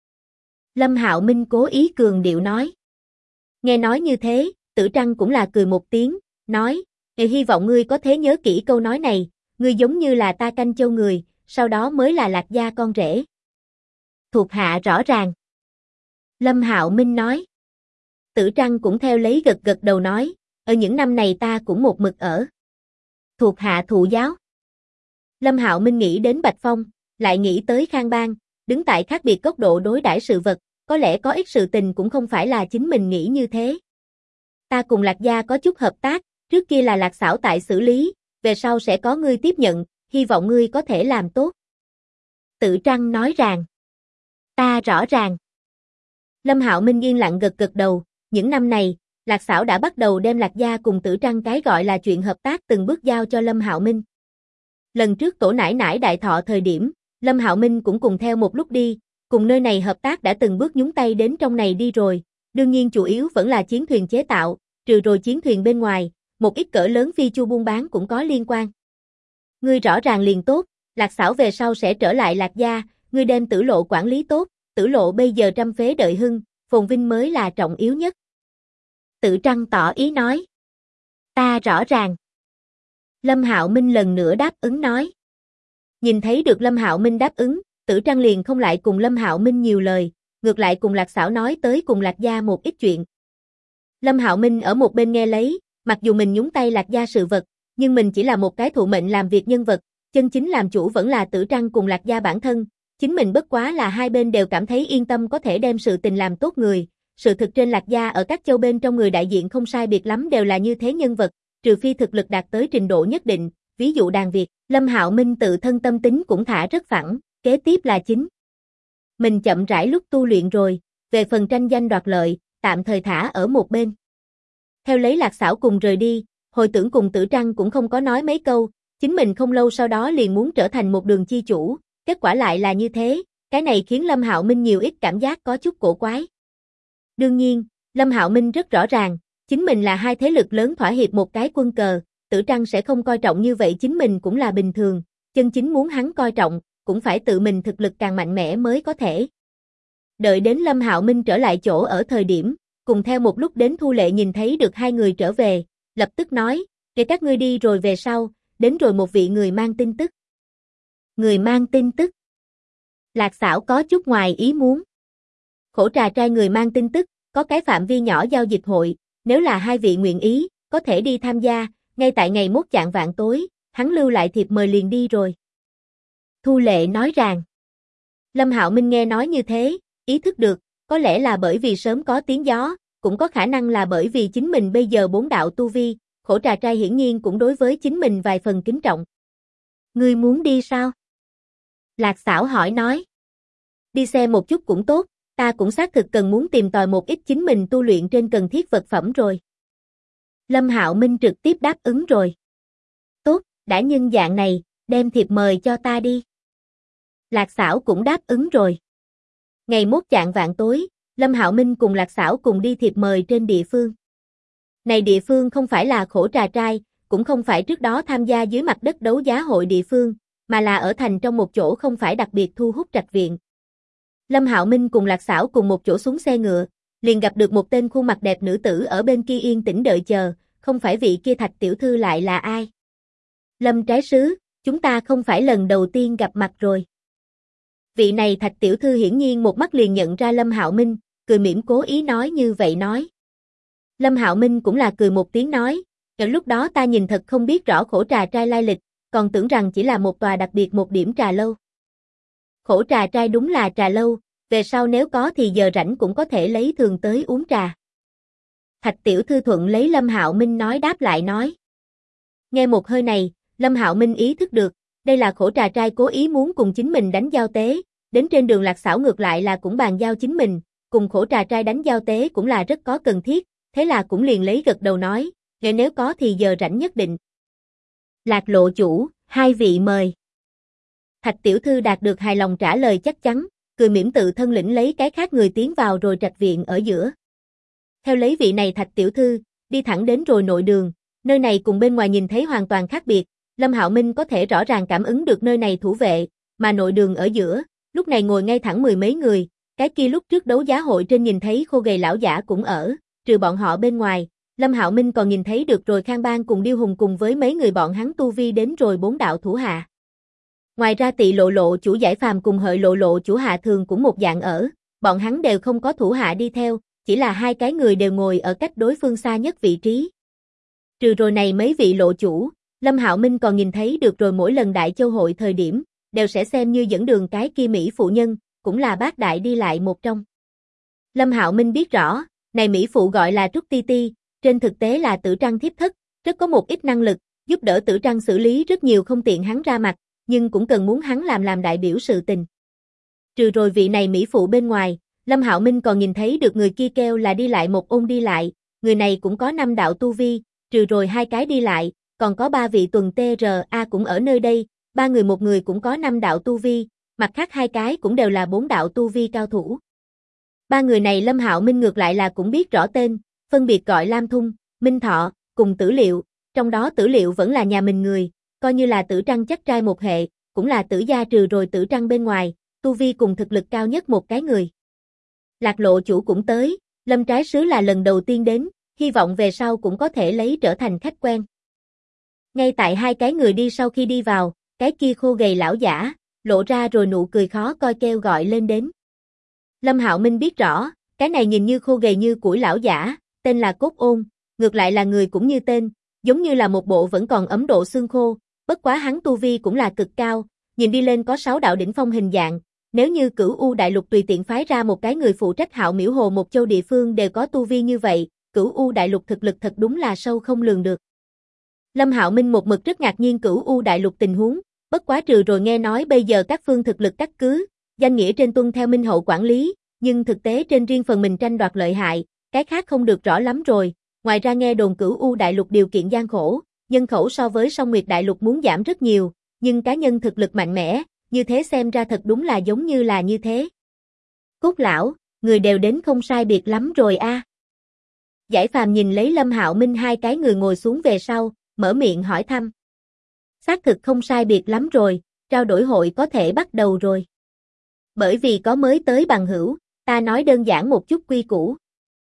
Lâm Hạo Minh cố ý cường điệu nói. Nghe nói như thế, Tử Trăng cũng là cười một tiếng, nói, hy vọng ngươi có thể nhớ kỹ câu nói này, ngươi giống như là ta Canh Châu người, sau đó mới là Lạc gia con rể. Thuộc hạ rõ ràng. Lâm Hạo Minh nói. Tử Trăng cũng theo lấy gật gật đầu nói, ở những năm này ta cũng một mực ở. Thuộc hạ thụ giáo. Lâm Hạo Minh nghĩ đến Bạch Phong, lại nghĩ tới Khang Bang, đứng tại khác biệt góc độ đối đãi sự vật, có lẽ có ít sự tình cũng không phải là chính mình nghĩ như thế. Ta cùng Lạc gia có chút hợp tác, trước kia là Lạc Sảo tại xử lý, về sau sẽ có ngươi tiếp nhận, hy vọng ngươi có thể làm tốt. Tử Trăng nói ràng. Ta rõ ràng. Lâm Hạo Minh yên lặng gật gật đầu, những năm này, Lạc Sảo đã bắt đầu đem Lạc gia cùng Tử Trăng cái gọi là chuyện hợp tác từng bước giao cho Lâm Hạo Minh. Lần trước tổ nải nải đại thọ thời điểm, Lâm Hạo Minh cũng cùng theo một lúc đi, cùng nơi này hợp tác đã từng bước nhúng tay đến trong này đi rồi, đương nhiên chủ yếu vẫn là chiến thuyền chế tạo, trừ rồi chiến thuyền bên ngoài, một ít cỡ lớn phi chu buôn bán cũng có liên quan. Ngươi rõ ràng liền tốt, Lạc Sảo về sau sẽ trở lại Lạc gia, ngươi đem Tử Lộ quản lý tốt, Tử Lộ bây giờ trăm phế đợi hưng, phồn vinh mới là trọng yếu nhất. Tử Trăng tỏ ý nói. Ta rõ ràng. Lâm Hạo Minh lần nữa đáp ứng nói. Nhìn thấy được Lâm Hạo Minh đáp ứng, Tử Trăng liền không lại cùng Lâm Hạo Minh nhiều lời, ngược lại cùng Lạc Sảo nói tới cùng Lạc gia một ít chuyện. Lâm Hạo Minh ở một bên nghe lấy, mặc dù mình nhúng tay Lạc gia sự vật, nhưng mình chỉ là một cái thụ mệnh làm việc nhân vật, chân chính làm chủ vẫn là Tử Trăng cùng Lạc gia bản thân, chính mình bất quá là hai bên đều cảm thấy yên tâm có thể đem sự tình làm tốt người. Sự thực trên Lạc gia ở các châu bên trong người đại diện không sai biệt lắm đều là như thế nhân vật, trừ phi thực lực đạt tới trình độ nhất định, ví dụ Đàn Việt, Lâm Hạo Minh tự thân tâm tính cũng thả rất phẳng, kế tiếp là chính. Mình chậm rãi lúc tu luyện rồi, về phần tranh danh đoạt lợi, tạm thời thả ở một bên. Theo lấy Lạc Sảo cùng rời đi, hồi tưởng cùng Tử Trăng cũng không có nói mấy câu, chính mình không lâu sau đó liền muốn trở thành một đường chi chủ, kết quả lại là như thế, cái này khiến Lâm Hạo Minh nhiều ít cảm giác có chút cổ quái. Đương nhiên, Lâm Hạo Minh rất rõ ràng, chính mình là hai thế lực lớn thỏa hiệp một cái quân cờ, Tử Trăng sẽ không coi trọng như vậy chính mình cũng là bình thường, chân chính muốn hắn coi trọng, cũng phải tự mình thực lực càng mạnh mẽ mới có thể. Đợi đến Lâm Hạo Minh trở lại chỗ ở thời điểm, cùng theo một lúc đến Thu Lệ nhìn thấy được hai người trở về, lập tức nói, để các ngươi đi rồi về sau, đến rồi một vị người mang tin tức. Người mang tin tức. Lạc Sảo có chút ngoài ý muốn. Khổ trà trai người mang tin tức, có cái phạm vi nhỏ giao dịch hội, nếu là hai vị nguyện ý, có thể đi tham gia, ngay tại ngày mốt chạng vạng tối, hắn lưu lại thiệp mời liền đi rồi. Thu Lệ nói rằng. Lâm Hạo Minh nghe nói như thế, ý thức được, có lẽ là bởi vì sớm có tiếng gió, cũng có khả năng là bởi vì chính mình bây giờ bốn đạo tu vi, khổ trà trai hiển nhiên cũng đối với chính mình vài phần kính trọng. Ngươi muốn đi sao? Lạc Sảo hỏi nói. Đi xem một chút cũng tốt, ta cũng xác thực cần muốn tìm tòi một ít chính mình tu luyện trên cần thiết vật phẩm rồi. Lâm Hạo Minh trực tiếp đáp ứng rồi. Tốt, đã nhân dạng này, đem thiệp mời cho ta đi. Lạc Sảo cũng đáp ứng rồi. Ngày mốt chạng vạng tối, Lâm Hạo Minh cùng Lạc Sảo cùng đi thiệp mời trên địa phương. Này địa phương không phải là khổ trà trai, cũng không phải trước đó tham gia dưới mặt đất đấu giá hội địa phương, mà là ở thành trong một chỗ không phải đặc biệt thu hút trạch viện. Lâm Hạo Minh cùng Lạc Sảo cùng một chỗ xuống xe ngựa, liền gặp được một tên khuôn mặt đẹp nữ tử ở bên kia yên tĩnh đợi chờ, không phải vị kia Thạch tiểu thư lại là ai? Lâm trái sứ, chúng ta không phải lần đầu tiên gặp mặt rồi. Vị này Thạch tiểu thư hiển nhiên một mắt liền nhận ra Lâm Hạo Minh, cười mỉm cố ý nói như vậy nói. Lâm Hạo Minh cũng là cười một tiếng nói, lúc đó ta nhìn thật không biết rõ khổ trà trai lai lịch, còn tưởng rằng chỉ là một tòa đặc biệt một điểm trà lâu. Khổ trà trai đúng là trà lâu, về sau nếu có thì giờ rảnh cũng có thể lấy thường tới uống trà. Thạch tiểu thư thuận lấy Lâm Hạo Minh nói đáp lại nói. Nghe một hơi này, Lâm Hạo Minh ý thức được, đây là khổ trà trai cố ý muốn cùng chính mình đánh giao tế, đến trên đường Lạc Sảo ngược lại là cũng bàn giao chính mình, cùng khổ trà trai đánh giao tế cũng là rất có cần thiết, thế là cũng liền lấy gật đầu nói, nếu có thì giờ rảnh nhất định. Lạc lộ chủ, hai vị mời. Thạch tiểu thư đạt được hài lòng trả lời chắc chắn, cười mỉm tự thân lĩnh lấy cái khác người tiến vào rồi trạch viện ở giữa. Theo lấy vị này Thạch tiểu thư, đi thẳng đến rồi nội đường, nơi này cùng bên ngoài nhìn thấy hoàn toàn khác biệt, Lâm Hạo Minh có thể rõ ràng cảm ứng được nơi này thủ vệ, mà nội đường ở giữa, lúc này ngồi ngay thẳng mười mấy người, cái kia lúc trước đấu giá hội trên nhìn thấy khô gầy lão giả cũng ở, trừ bọn họ bên ngoài, Lâm Hạo Minh còn nhìn thấy được rồi Khang Bang cùng Điêu Hùng cùng với mấy người bọn hắn tu vi đến rồi 4 đạo thủ hạ. Ngoài ra Tị Lộ Lộ chủ Giải Phàm cùng Hợi Lộ Lộ chủ Hạ Thường cũng một dạng ở, bọn hắn đều không có thủ hạ đi theo, chỉ là hai cái người đều ngồi ở cách đối phương xa nhất vị trí. Trừ rồi này mấy vị lộ chủ, Lâm Hạo Minh còn nhìn thấy được rồi mỗi lần Đại Châu hội thời điểm, đều sẽ xem như dẫn đường cái kia Mỹ phụ nhân, cũng là bác đại đi lại một trong. Lâm Hạo Minh biết rõ, này Mỹ phụ gọi là Trúc Ti Ti, trên thực tế là Tử Trăng thiếp thất, rất có một ít năng lực, giúp đỡ Tử Trăng xử lý rất nhiều không tiện hắn ra mặt, nhưng cũng cần muốn hắn làm đại biểu sự tình. Trừ rồi vị này Mỹ phụ bên ngoài, Lâm Hạo Minh còn nhìn thấy được người kia kêu là đi lại một ôn đi lại, người này cũng có 5 đạo tu vi, trừ rồi hai cái đi lại, còn có 3 vị tuần TRA cũng ở nơi đây, 3 người một người cũng có 5 đạo tu vi, mặt khác hai cái cũng đều là 4 đạo tu vi cao thủ. 3 người này Lâm Hạo Minh ngược lại là cũng biết rõ tên, phân biệt gọi Lam Thung, Minh Thọ, cùng Tử Liệu, trong đó Tử Liệu vẫn là nhà mình người, coi như là Tử Trăng chắc trai một hệ, cũng là Tử gia trừ rồi Tử Trăng bên ngoài, tu vi cùng thực lực cao nhất một cái người. Lạc Lộ chủ cũng tới, Lâm Trái Sứ là lần đầu tiên đến, hy vọng về sau cũng có thể lấy trở thành khách quen. Ngay tại hai cái người đi sau khi đi vào, cái kia khô gầy lão giả, lộ ra rồi nụ cười khó coi kêu gọi lên đến. Lâm Hạo Minh biết rõ, cái này nhìn như khô gầy như củi lão giả, tên là Cốt Ôn, ngược lại là người cũng như tên, giống như là một bộ vẫn còn ấm độ xương khô, bất quá hắn tu vi cũng là cực cao, nhìn đi lên có 6 đạo đỉnh phong hình dạng, nếu như Cửu U đại lục tùy tiện phái ra một cái người phụ trách Hạo Miễu Hồ một châu địa phương đều có tu vi như vậy, Cửu U đại lục thực lực thật đúng là sâu không lường được. Lâm Hạo Minh một mực rất ngạc nhiên Cửu U đại lục tình huống, bất quá trừ rồi nghe nói bây giờ các phương thực lực cắt cứ, danh nghĩa trên tuân theo Minh Hậu quản lý, nhưng thực tế trên riêng phần mình tranh đoạt lợi hại, cái khác không được rõ lắm rồi, ngoài ra nghe đồn Cửu U đại lục điều kiện gian khổ, nhân khẩu so với Song Nguyệt đại lục muốn giảm rất nhiều, nhưng cá nhân thực lực mạnh mẽ, như thế xem ra thật đúng là giống như là như thế. Cốt lão, người đều đến không sai biệt lắm rồi a. Giải Phàm nhìn lấy Lâm Hạo Minh hai cái người ngồi xuống về sau, mở miệng hỏi thăm. Xác thực không sai biệt lắm rồi, trao đổi hội có thể bắt đầu rồi. Bởi vì có mới tới bằng hữu, ta nói đơn giản một chút quy củ.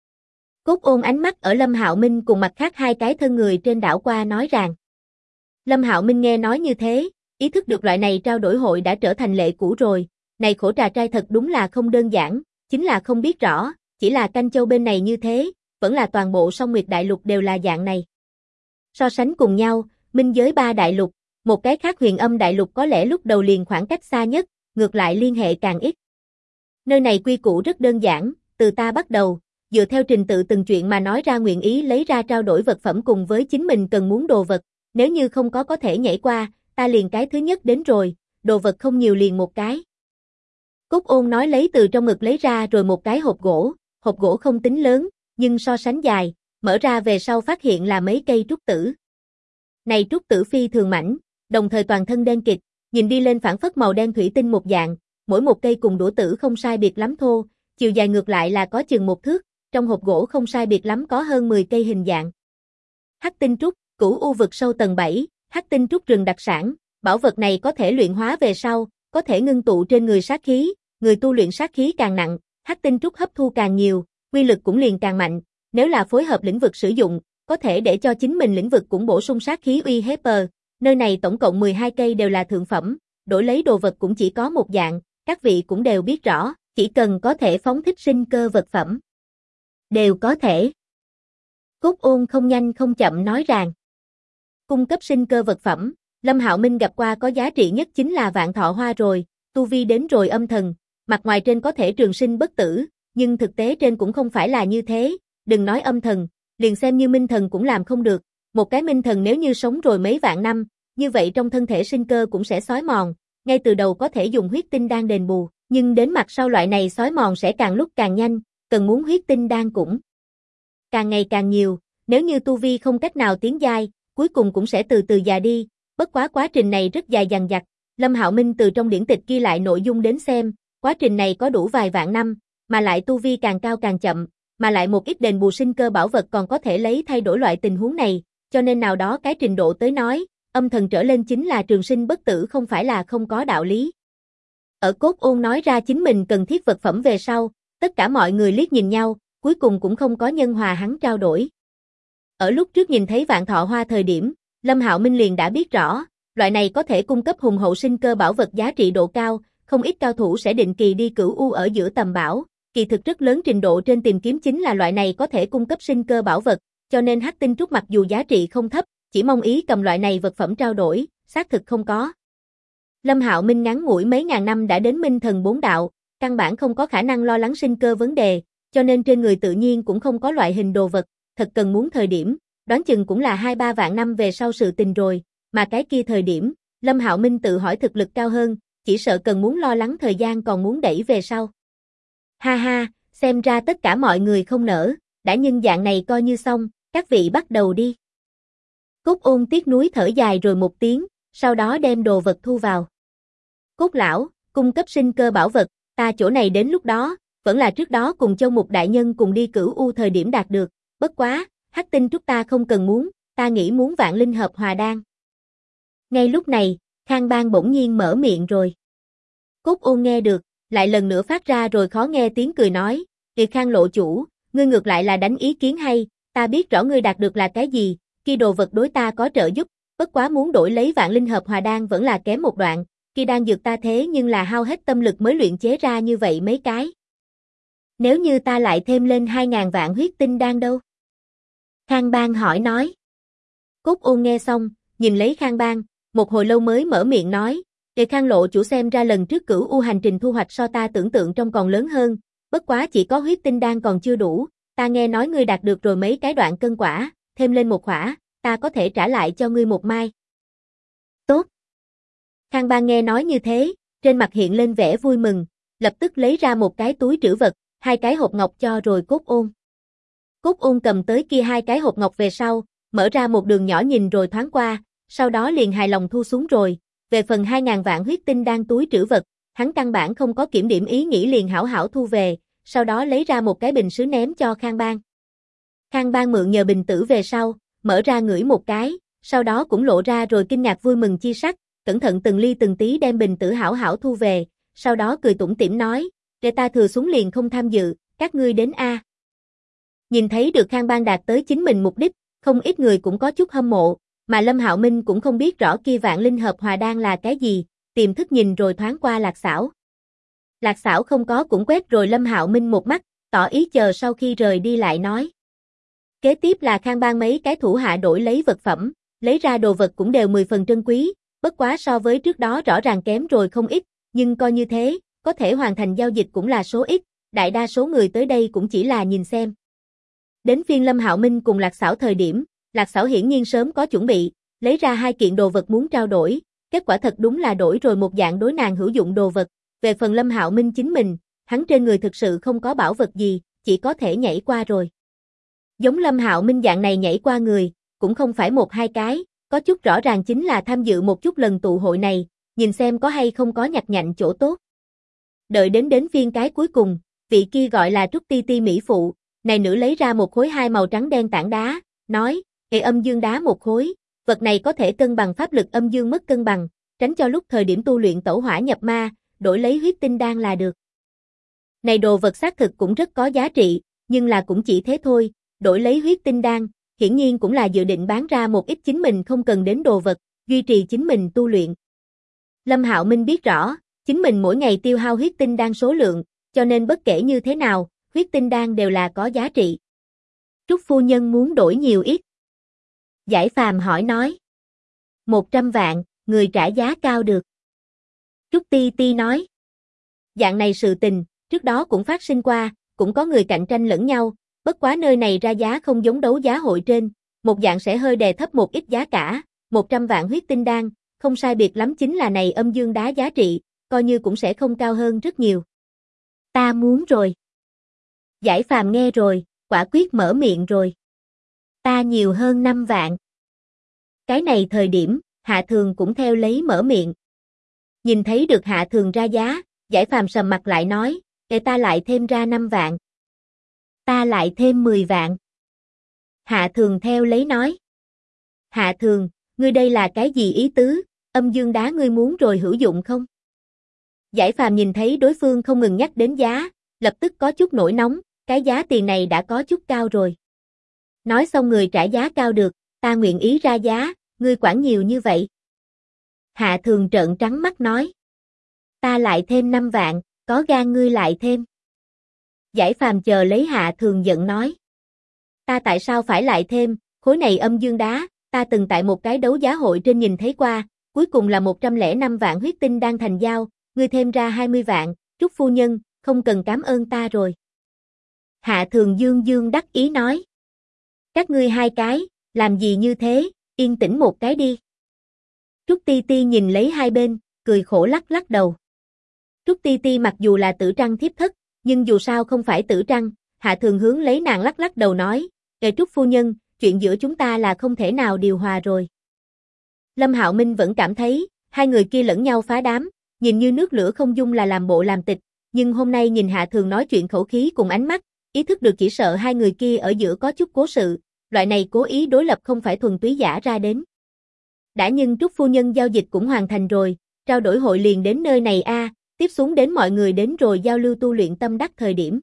Cốt Ôn ánh mắt ở Lâm Hạo Minh cùng mặt khác hai cái thân người trên đảo qua nói rằng. Lâm Hạo Minh nghe nói như thế, ý thức được loại này trao đổi hội đã trở thành lệ cũ rồi, này khổ trà trai thật đúng là không đơn giản, chính là không biết rõ, chỉ là Canh Châu bên này như thế, vẫn là toàn bộ Song Nguyệt đại lục đều là dạng này. So sánh cùng nhau, minh giới 3 đại lục, một cái khác Huyền Âm đại lục có lẽ lúc đầu liền khoảng cách xa nhất, ngược lại liên hệ càng ít. Nơi này quy củ rất đơn giản, từ ta bắt đầu, dựa theo trình tự từng chuyện mà nói ra nguyện ý lấy ra trao đổi vật phẩm cùng với chính mình cần muốn đồ vật, nếu như không có thể nhảy qua, ta liền cái thứ nhất đến rồi, đồ vật không nhiều liền một cái. Cốt Ôn nói lấy từ trong ngực lấy ra rồi một cái hộp gỗ không tính lớn, nhưng so sánh dài, mở ra về sau phát hiện là mấy cây trúc tử. Này trúc tử phi thường mảnh, đồng thời toàn thân đen kịt, nhìn đi lên phản phất màu đen thủy tinh một dạng, mỗi một cây cùng đũa tử không sai biệt lắm thô, chiều dài ngược lại là có chừng 1 thước, trong hộp gỗ không sai biệt lắm có hơn 10 cây hình dạng. Hắc tinh trúc, Cửu U vực sâu tầng 7, hắc tinh trúc rừng đặc sản, bảo vật này có thể luyện hóa về sau, có thể ngưng tụ trên người sát khí, người tu luyện sát khí càng nặng, hắc tinh trúc hấp thu càng nhiều, uy lực cũng liền càng mạnh, nếu là phối hợp lĩnh vực sử dụng, có thể để cho chính mình lĩnh vực cũng bổ sung sát khí uy hiếp. Nơi này tổng cộng 12 cây đều là thượng phẩm, đổi lấy đồ vật cũng chỉ có một dạng, các vị cũng đều biết rõ, chỉ cần có thể phóng thích sinh cơ vật phẩm. Đều có thể. Cốt Ôn không nhanh không chậm nói rằng. Cung cấp sinh cơ vật phẩm, Lâm Hạo Minh gặp qua có giá trị nhất chính là Vạn Thọ Hoa rồi, tu vi đến rồi âm thần, mặt ngoài trên có thể trường sinh bất tử, nhưng thực tế trên cũng không phải là như thế, đừng nói âm thần, liền xem như minh thần cũng làm không được, một cái minh thần nếu như sống rồi mấy vạn năm, như vậy trong thân thể sinh cơ cũng sẽ xói mòn, ngay từ đầu có thể dùng huyết tinh đan đền bù, nhưng đến mặt sau loại này xói mòn sẽ càng lúc càng nhanh, cần muốn huyết tinh đan cũng càng ngày càng nhiều, nếu như tu vi không cách nào tiến giai, cuối cùng cũng sẽ từ từ già đi, bất quá quá trình này rất dài dằng dặc, Lâm Hạo Minh từ trong điển tịch ghi lại nội dung đến xem, quá trình này có đủ vài vạn năm, mà lại tu vi càng cao càng chậm, mà lại một ít đền bù sinh cơ bảo vật còn có thể lấy thay đổi loại tình huống này, cho nên nào đó cái trình độ tới nói, âm thần trở lên chính là trường sinh bất tử không phải là không có đạo lý. Ở Cốt Ôn nói ra chính mình cần thiết vật phẩm về sau, tất cả mọi người liếc nhìn nhau, cuối cùng cũng không có nhân hòa hắn trao đổi. Ở lúc trước nhìn thấy Vạn Thọ Hoa thời điểm, Lâm Hạo Minh liền đã biết rõ, loại này có thể cung cấp hùng hậu sinh cơ bảo vật giá trị độ cao, không ít cao thủ sẽ định kỳ đi cửu u ở giữa tầm bảo, kỳ thực rất lớn trình độ trên tìm kiếm chính là loại này có thể cung cấp sinh cơ bảo vật, cho nên Hắc Tinh Trúc mặc dù giá trị không thấp, chỉ mong ý cầm loại này vật phẩm trao đổi, xác thực không có. Lâm Hạo Minh ngắn ngủi mấy ngàn năm đã đến Minh Thần 4 đạo, căn bản không có khả năng lo lắng sinh cơ vấn đề, cho nên trên người tự nhiên cũng không có loại hình đồ vật, thật cần muốn thời điểm, đoán chừng cũng là 2-3 vạn năm về sau sự tình rồi, mà cái kia thời điểm, Lâm Hạo Minh tự hỏi thực lực cao hơn, chỉ sợ cần muốn lo lắng thời gian còn muốn đẩy về sau. Ha ha, xem ra tất cả mọi người không nỡ, đã nhưng dạng này coi như xong, các vị bắt đầu đi. Cốt Ôn tiếc nuối thở dài rồi một tiếng, sau đó đem đồ vật thu vào. Cốt lão, cung cấp sinh cơ bảo vật, ta chỗ này đến lúc đó, vẫn là trước đó cùng Châu Mục đại nhân cùng đi cửu u thời điểm đạt được, bất quá, Hắc Tinh Trúc ta không cần muốn, ta nghĩ muốn Vạn Linh Hợp Hòa Đan. Ngay lúc này, Khang Bang bỗng nhiên mở miệng rồi. Cốt Ôn nghe được, lại lần nữa phát ra rồi khó nghe tiếng cười nói, "Kiệt Khang lộ chủ, ngươi ngược lại là đánh ý kiến hay, ta biết rõ ngươi đạt được là cái gì, kia đồ vật đối ta có trợ giúp, bất quá muốn đổi lấy Vạn Linh Hợp Hòa Đan vẫn là kém một đoạn, kia đan dược ta thế nhưng là hao hết tâm lực mới luyện chế ra như vậy mấy cái. Nếu như ta lại thêm lên 2.000 vạn huyết tinh đan đâu?" Khang Bang hỏi nói. Cốt Ôn nghe xong, nhìn lấy Khang Bang, một hồi lâu mới mở miệng nói, "Kiệt Khang lộ chủ xem ra lần trước cửu u hành trình thu hoạch so ta tưởng tượng trong còn lớn hơn, bất quá chỉ có huyết tinh đan còn chưa đủ, ta nghe nói ngươi đạt được rồi mấy cái đoạn cân quả, thêm lên một khỏa, ta có thể trả lại cho ngươi một mai." Tốt. Khang Bang nghe nói như thế, trên mặt hiện lên vẻ vui mừng, lập tức lấy ra một cái túi trữ vật, 2 cái hộp ngọc cho rồi Cốt Ôn. Cốt Ôn cầm tới kia 2 cái hộp ngọc về sau, mở ra một đường nhỏ nhìn rồi thoáng qua, sau đó liền hài lòng thu xuống rồi, về phần 2.000 vạn huyết tinh đan túi trữ vật, hắn căn bản không có kiểm điểm ý nghĩ liền hảo hảo thu về, sau đó lấy ra một cái bình sứ ném cho Khang Bang. Khang Bang mượn nhờ bình tử về sau, mở ra ngửi một cái, sau đó cũng lộ ra rồi kinh ngạc vui mừng chi sắc, cẩn thận từng ly từng tí đem bình tử hảo hảo thu về, sau đó cười tủm tỉm nói, "Để ta thừa xuống liền không tham dự, các ngươi đến a." Nhìn thấy được Khang Bang đạt tới chính mình mục đích, không ít người cũng có chút hâm mộ, mà Lâm Hạo Minh cũng không biết rõ kia Vạn Linh Hợp Hòa Đan là cái gì, tiềm thức nhìn rồi thoáng qua Lạc Xảo. Lạc Xảo không có cũng quét rồi Lâm Hạo Minh một mắt, tỏ ý chờ sau khi rời đi lại nói. Kế tiếp là Khang Bang mấy cái thủ hạ đổi lấy vật phẩm, lấy ra đồ vật cũng đều 10 phần trân quý, bất quá so với trước đó rõ ràng kém rồi không ít, nhưng coi như thế, có thể hoàn thành giao dịch cũng là số ít, đại đa số người tới đây cũng chỉ là nhìn xem. Đến phiên Lâm Hạo Minh cùng Lạc Xảo thời điểm, Lạc Xảo hiển nhiên sớm có chuẩn bị, lấy ra 2 kiện đồ vật muốn trao đổi, kết quả thật đúng là đổi rồi một dạng đối nàng hữu dụng đồ vật, về phần Lâm Hạo Minh chính mình, hắn trên người thực sự không có bảo vật gì, chỉ có thể nhảy qua rồi. Giống Lâm Hạo Minh dạng này nhảy qua người, cũng không phải 1-2 cái, có chút rõ ràng chính là tham dự một chút lần tụ hội này, nhìn xem có hay không có nhặt nhạnh chỗ tốt. Đợi đến phiên cái cuối cùng, vị kia gọi là Trúc Ti Ti mỹ phụ, này nữ lấy ra một khối 2 màu trắng đen tảng đá, nói, âm dương đá một khối, vật này có thể cân bằng pháp lực âm dương mất cân bằng, tránh cho lúc thời điểm tu luyện tẩu hỏa nhập ma, đổi lấy huyết tinh đan là được. Này đồ vật xác thực cũng rất có giá trị, nhưng là cũng chỉ thế thôi, đổi lấy huyết tinh đan, hiển nhiên cũng là dự định bán ra một ít chính mình không cần đến đồ vật, duy trì chính mình tu luyện. Lâm Hạo Minh biết rõ, chính mình mỗi ngày tiêu hao huyết tinh đan số lượng, cho nên bất kể như thế nào, huyết tinh đan đều là có giá trị. Trúc phu nhân muốn đổi nhiều ít. Giải Phàm hỏi nói. 100 vạn, người trả giá cao được. Trúc Ti Ti nói. Dạng này sự tình, trước đó cũng phát sinh qua, cũng có người cạnh tranh lẫn nhau, bất quá nơi này ra giá không giống đấu giá hội trên, một dạng sẽ hơi đè thấp một ít giá cả, 100 vạn huyết tinh đan, không sai biệt lắm chính là này âm dương đá giá trị, coi như cũng sẽ không cao hơn rất nhiều. Ta muốn rồi. Giải Phàm nghe rồi, quả quyết mở miệng rồi. Ta nhiều hơn 5 vạn. Cái này thời điểm, Hạ Thường cũng theo lấy mở miệng. Nhìn thấy được Hạ Thường ra giá, Giải Phàm sầm mặt lại nói, để ta lại thêm ra 5 vạn. Ta lại thêm 10 vạn. Hạ Thường theo lấy nói. Hạ Thường, ngươi đây là cái gì ý tứ, âm dương đá ngươi muốn rồi hữu dụng không? Giải Phàm nhìn thấy đối phương không ngừng nhắc đến giá, lập tức có chút nổi nóng, cái giá tiền này đã có chút cao rồi. Nói xong người trả giá cao được, ta nguyện ý ra giá, ngươi quản nhiều như vậy. Hạ Thường trợn trắng mắt nói. Ta lại thêm 5 vạn, có gan ngươi lại thêm. Giải Phàm chờ lấy Hạ Thường giận nói. Ta tại sao phải lại thêm, khối này âm dương đá, ta từng tại một cái đấu giá hội trên nhìn thấy qua, cuối cùng là 105 vạn huyết tinh đang thành giao, ngươi thêm ra 20 vạn, Trúc phu nhân, không cần cảm ơn ta rồi. Hạ Thường dương dương đắc ý nói. Các ngươi hai cái, làm gì như thế, yên tĩnh một cái đi. Trúc Ti Ti nhìn lấy hai bên, cười khổ lắc lắc đầu. Trúc Ti Ti mặc dù là tử trăng thiếp thất, nhưng dù sao không phải tử trăng, Hạ Thường hướng lấy nàng lắc lắc đầu nói, Trúc phu nhân, chuyện giữa chúng ta là không thể nào điều hòa rồi. Lâm Hạo Minh vẫn cảm thấy, hai người kia lẫn nhau phá đám, nhìn như nước lửa không dung là làm bộ làm tịch, nhưng hôm nay nhìn Hạ Thường nói chuyện khẩu khí cùng ánh mắt, ý thức được chỉ sợ hai người kia ở giữa có chút cố sự, loại này cố ý đối lập không phải thuần túy giả ra đến. Đã nhưng Trúc phu nhân giao dịch cũng hoàn thành rồi, trao đổi hội liền đến nơi này tiếp xuống đến mọi người đến rồi giao lưu tu luyện tâm đắc thời điểm.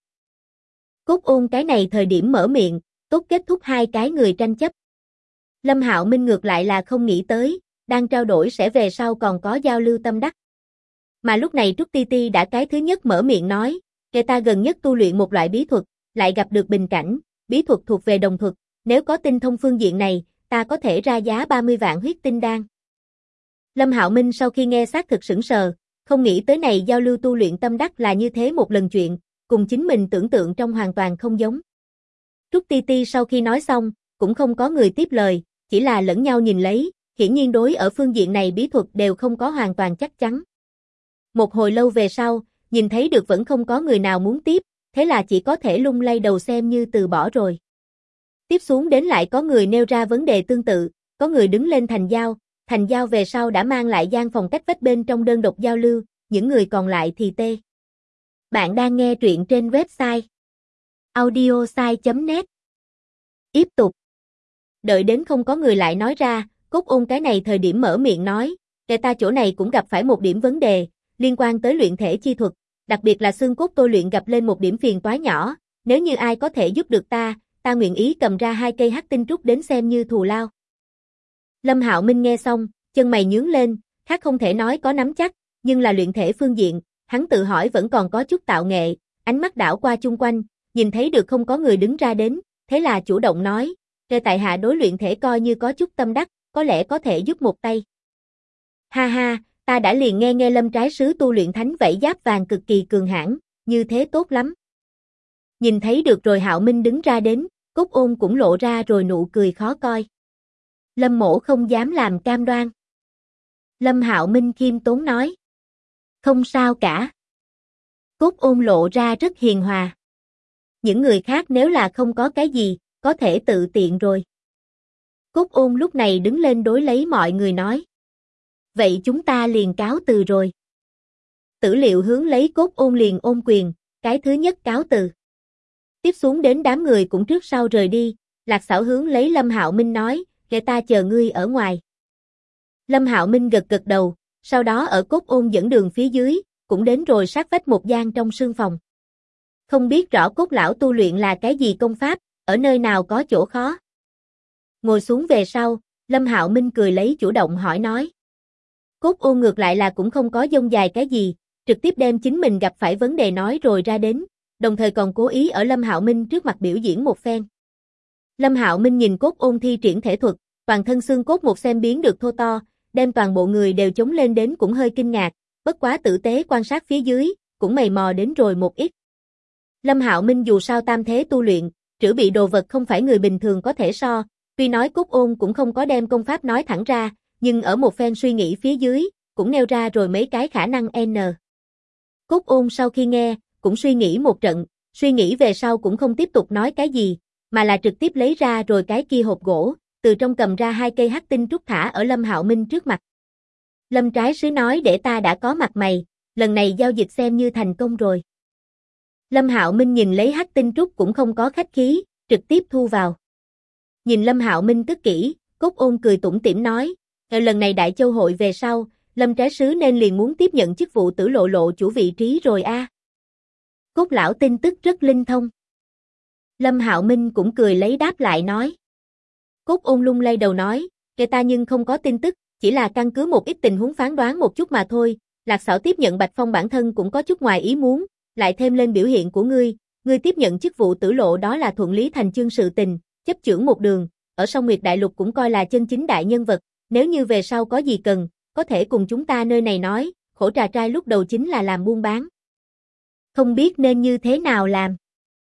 Cốt Ôn cái này thời điểm mở miệng, tốt kết thúc hai cái người tranh chấp. Lâm Hạo Minh ngược lại là không nghĩ tới, đang trao đổi sẽ về sau còn có giao lưu tâm đắc. Mà lúc này Trúc Ti Ti đã cái thứ nhất mở miệng nói, kẻ ta gần nhất tu luyện một loại bí thuật, lại gặp được bình cảnh, bí thuật thuộc về đồng thuật, nếu có tinh thông phương diện này, ta có thể ra giá 30 vạn huyết tinh đan. Lâm Hạo Minh sau khi nghe xác thực sững sờ, không nghĩ tới này giao lưu tu luyện tâm đắc là như thế một lần chuyện, cùng chính mình tưởng tượng trong hoàn toàn không giống. Trúc Ti Ti sau khi nói xong, cũng không có người tiếp lời, chỉ là lẫn nhau nhìn lấy, hiển nhiên đối ở phương diện này bí thuật đều không có hoàn toàn chắc chắn. Một hồi lâu về sau, nhìn thấy được vẫn không có người nào muốn tiếp, thế là chỉ có thể lung lay đầu xem như từ bỏ rồi. Tiếp xuống đến lại có người nêu ra vấn đề tương tự, có người đứng lên thành giao về sau đã mang lại gian phòng cách vách bên trong đơn độc giao lưu, những người còn lại thì tê. Bạn đang nghe truyện trên website audiosai.net. Tiếp tục. Đợi đến không có người lại nói ra, Cốt Ôn cái này thời điểm mở miệng nói, kẻ ta chỗ này cũng gặp phải một điểm vấn đề, liên quan tới luyện thể chi thuật, đặc biệt là xương cốt tôi luyện gặp lên một điểm phiền toái nhỏ, nếu như ai có thể giúp được ta nguyện ý cầm ra 2 cây hắc tinh trúc đến xem như thù lao. Lâm Hạo Minh nghe xong, chân mày nhướng lên, khác không thể nói có nắm chắc, nhưng là luyện thể phương diện, hắn tự hỏi vẫn còn có chút tạo nghệ, ánh mắt đảo qua chung quanh, nhìn thấy được không có người đứng ra đến, thế là chủ động nói, tại hạ đối luyện thể coi như có chút tâm đắc, có lẽ có thể giúp một tay. Ha ha, ta đã liền nghe Lâm trái sứ tu luyện thánh vảy giáp vàng cực kỳ cường hãn, như thế tốt lắm. Nhìn thấy được rồi Hạo Minh đứng ra đến, Cốt Ôn cũng lộ ra rồi nụ cười khó coi. Lâm mỗ không dám làm cam đoan. Lâm Hạo Minh khiêm tốn nói. Không sao cả. Cốt Ôn lộ ra rất hiền hòa. Những người khác nếu là không có cái gì, có thể tự tiện rồi. Cốt Ôn lúc này đứng lên đối lấy mọi người nói. Vậy chúng ta liền cáo từ rồi. Tử Liệu hướng lấy Cốt Ôn liền ôm quyền, cái thứ nhất cáo từ. Tiếp xuống đến đám người cũng trước sau rời đi, Lạc Xảo hướng lấy Lâm Hạo Minh nói, kẻ ta chờ ngươi ở ngoài. Lâm Hạo Minh gật gật đầu, sau đó ở Cốt Ôn dẫn đường phía dưới, cũng đến rồi sát vách một gian trong sương phòng. Không biết rõ Cốt lão tu luyện là cái gì công pháp, ở nơi nào có chỗ khó. Ngồi xuống về sau, Lâm Hạo Minh cười lấy chủ động hỏi nói. Cốt Ôn ngược lại là cũng không có dông dài cái gì, trực tiếp đem chính mình gặp phải vấn đề nói rồi ra đến, đồng thời còn cố ý ở Lâm Hạo Minh trước mặt biểu diễn một phen. Lâm Hạo Minh nhìn Cốt Ôn thi triển thể thuật, toàn thân xương cốt một xem biến được thô to, đem toàn bộ người đều chống lên đến cũng hơi kinh ngạc, bất quá tử tế quan sát phía dưới, cũng mày mò đến rồi một ít. Lâm Hạo Minh dù sao tam thế tu luyện, trữ bị đồ vật không phải người bình thường có thể so, tuy nói Cốt Ôn cũng không có đem công pháp nói thẳng ra, nhưng ở một phen suy nghĩ phía dưới, cũng nêu ra rồi mấy cái khả năng N. Cốt Ôn sau khi nghe, cũng suy nghĩ một trận, suy nghĩ về sau cũng không tiếp tục nói cái gì, mà là trực tiếp lấy ra rồi cái kia hộp gỗ, từ trong cầm ra 2 cây hắc tinh trúc thả ở Lâm Hạo Minh trước mặt. Lâm trái sứ nói để ta đã có mặt mày, lần này giao dịch xem như thành công rồi. Lâm Hạo Minh nhìn lấy hắc tinh trúc cũng không có khách khí, trực tiếp thu vào. Nhìn Lâm Hạo Minh cất kỹ, Cốt Ôn cười tủm tỉm nói, Lần này Đại Châu hội về sau, Lâm Trái Sứ nên liền muốn tiếp nhận chức vụ Tử Lộ Lộ chủ vị trí rồi a. Cốt lão tin tức rất linh thông. Lâm Hạo Minh cũng cười lấy đáp lại nói. Cốt Ôn lung lay đầu nói, kể ta nhưng không có tin tức, chỉ là căn cứ một ít tình huống phán đoán một chút mà thôi. Lạc Sảo tiếp nhận Bạch Phong bản thân cũng có chút ngoài ý muốn, lại thêm lên biểu hiện của ngươi tiếp nhận chức vụ Tử Lộ đó là thuận lý thành chương sự tình, chấp chưởng một đường, ở Song Nguyệt Đại Lục cũng coi là chân chính đại nhân vật, nếu như về sau có gì cần, có thể cùng chúng ta nơi này nói, Khổ Trà Trai lúc đầu chính là làm buôn bán. Không biết nên như thế nào làm?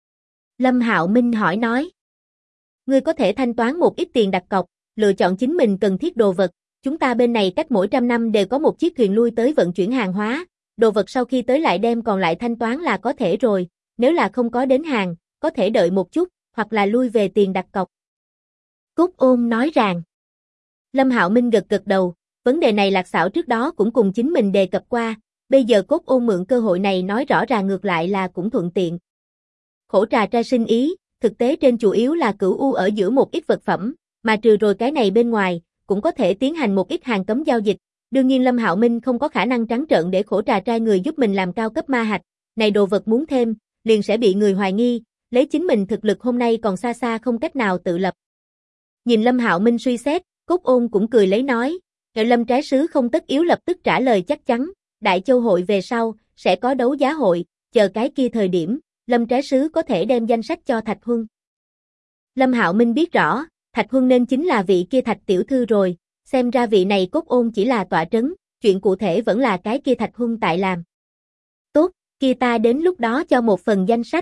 Lâm Hạo Minh hỏi nói. Ngươi có thể thanh toán một ít tiền đặt cọc, lựa chọn chính mình cần thiết đồ vật, chúng ta bên này cách mỗi 100 năm đều có một chiếc thuyền lui tới vận chuyển hàng hóa, đồ vật sau khi tới lại đem còn lại thanh toán là có thể rồi, nếu là không có đến hàng, có thể đợi một chút, hoặc là lui về tiền đặt cọc. Cốt Ôn nói rằng. Lâm Hạo Minh gật gật đầu, vấn đề này Lạc Sảo trước đó cũng cùng chính mình đề cập qua, bây giờ Cốt Ôn mượn cơ hội này nói rõ ràng ngược lại là cũng thuận tiện. Khổ Trà Trai sinh ý, thực tế trên chủ yếu là cửu u ở giữa một ít vật phẩm, mà trừ rồi cái này bên ngoài, cũng có thể tiến hành một ít hàng cấm giao dịch. Đương nhiên Lâm Hạo Minh không có khả năng trắng trợn để Khổ Trà Trai người giúp mình làm cao cấp ma hạch, này đồ vật muốn thêm, liền sẽ bị người hoài nghi, lấy chính mình thực lực hôm nay còn xa xa không cách nào tự lập. Nhìn Lâm Hạo Minh suy xét, Cốt Ôn cũng cười lấy nói, Lâm Trái Sứ không tất yếu lập tức trả lời chắc chắn, Đại Châu hội về sau, sẽ có đấu giá hội, chờ cái kia thời điểm, Lâm Trái Sứ có thể đem danh sách cho Thạch Huân. Lâm Hạo Minh biết rõ, Thạch Huân nên chính là vị kia Thạch tiểu thư rồi, xem ra vị này Cốt Ôn chỉ là tọa trấn, chuyện cụ thể vẫn là cái kia Thạch Huân tại làm. Tốt, kia ta đến lúc đó cho một phần danh sách.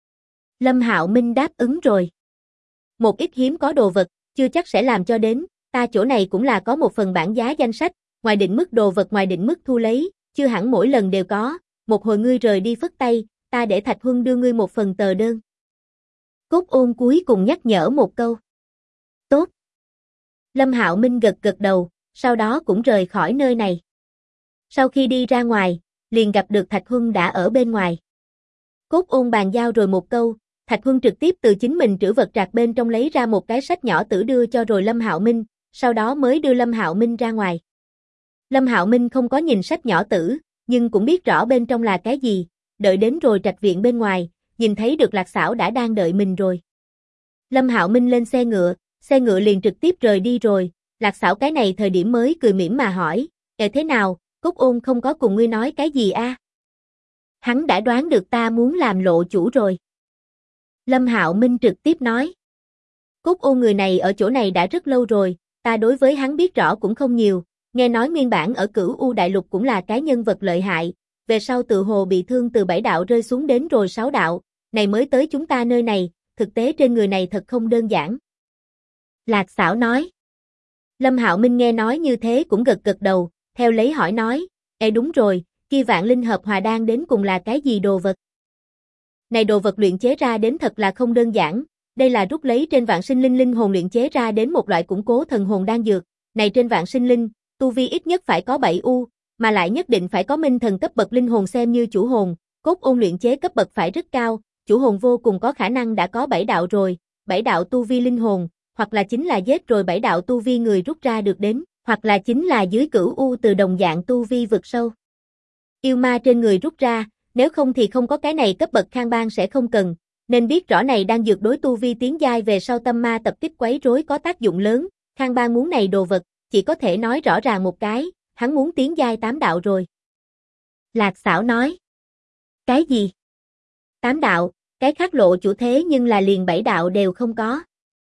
Lâm Hạo Minh đáp ứng rồi. Một ít hiếm có đồ vật, chưa chắc sẽ làm cho đến, ta chỗ này cũng là có một phần bảng giá danh sách, ngoài định mức đồ vật ngoài định mức thu lấy, chưa hẳn mỗi lần đều có, một hồi ngươi rời đi phất tay, ta để Thạch Huân đưa ngươi một phần tờ đơn. Cốt Ôn cuối cùng nhắc nhở một câu. Tốt. Lâm Hạo Minh gật gật đầu, sau đó cũng rời khỏi nơi này. Sau khi đi ra ngoài, liền gặp được Thạch Huân đã ở bên ngoài. Cốt Ôn bàn giao rồi một câu, Thạch Huân trực tiếp từ chính mình trữ vật trạc bên trong lấy ra một cái sách nhỏ tử đưa cho rồi Lâm Hạo Minh, sau đó mới đưa Lâm Hạo Minh ra ngoài. Lâm Hạo Minh không có nhìn sách nhỏ tử, nhưng cũng biết rõ bên trong là cái gì, đợi đến rồi trạch viện bên ngoài, nhìn thấy được Lạc Sảo đã đang đợi mình rồi. Lâm Hạo Minh lên xe ngựa liền trực tiếp rời đi rồi, Lạc Sảo cái này thời điểm mới cười mỉm mà hỏi, thế nào, Cốt Ôn không có cùng ngươi nói cái gì a? Hắn đã đoán được ta muốn làm lộ chủ rồi. Lâm Hạo Minh trực tiếp nói. Cốt Ôn người này ở chỗ này đã rất lâu rồi, ta đối với hắn biết rõ cũng không nhiều, nghe nói nguyên bản ở Cửu U Đại Lục cũng là cái nhân vật lợi hại, về sau tự hồ bị thương từ 7 đạo rơi xuống đến rồi 6 đạo, này mới tới chúng ta nơi này, thực tế trên người này thật không đơn giản. Lạc Sảo nói. Lâm Hạo Minh nghe nói như thế cũng gật gật đầu, theo lấy hỏi nói, đúng rồi, kia Vạn Linh Hợp Hòa Đan đến cùng là cái gì đồ vật? Này đồ vật luyện chế ra đến thật là không đơn giản, đây là rút lấy trên vạn sinh linh linh hồn luyện chế ra đến một loại củng cố thần hồn đan dược, này trên vạn sinh linh, tu vi ít nhất phải có 7 u, mà lại nhất định phải có minh thần cấp bậc linh hồn xem như chủ hồn, Cốt Ôn luyện chế cấp bậc phải rất cao, chủ hồn vô cùng có khả năng đã có 7 đạo rồi, 7 đạo tu vi linh hồn, hoặc là chính là giết rồi 7 đạo tu vi người rút ra được đến, hoặc là chính là dưới Cửu U từ đồng dạng tu vi vực sâu. Yêu ma trên người rút ra, nếu không thì không có cái này cấp bậc Khang Bang sẽ không cần, nên biết rõ này đang dược đối tu vi tiến giai về sau tâm ma tập kích quấy rối có tác dụng lớn, Khang Bang muốn này đồ vật, chỉ có thể nói rõ ràng một cái, hắn muốn tiến giai 8 đạo rồi. Lạc Sảo nói. Cái gì? 8 đạo, cái khác lộ chủ thế nhưng là liền 7 đạo đều không có.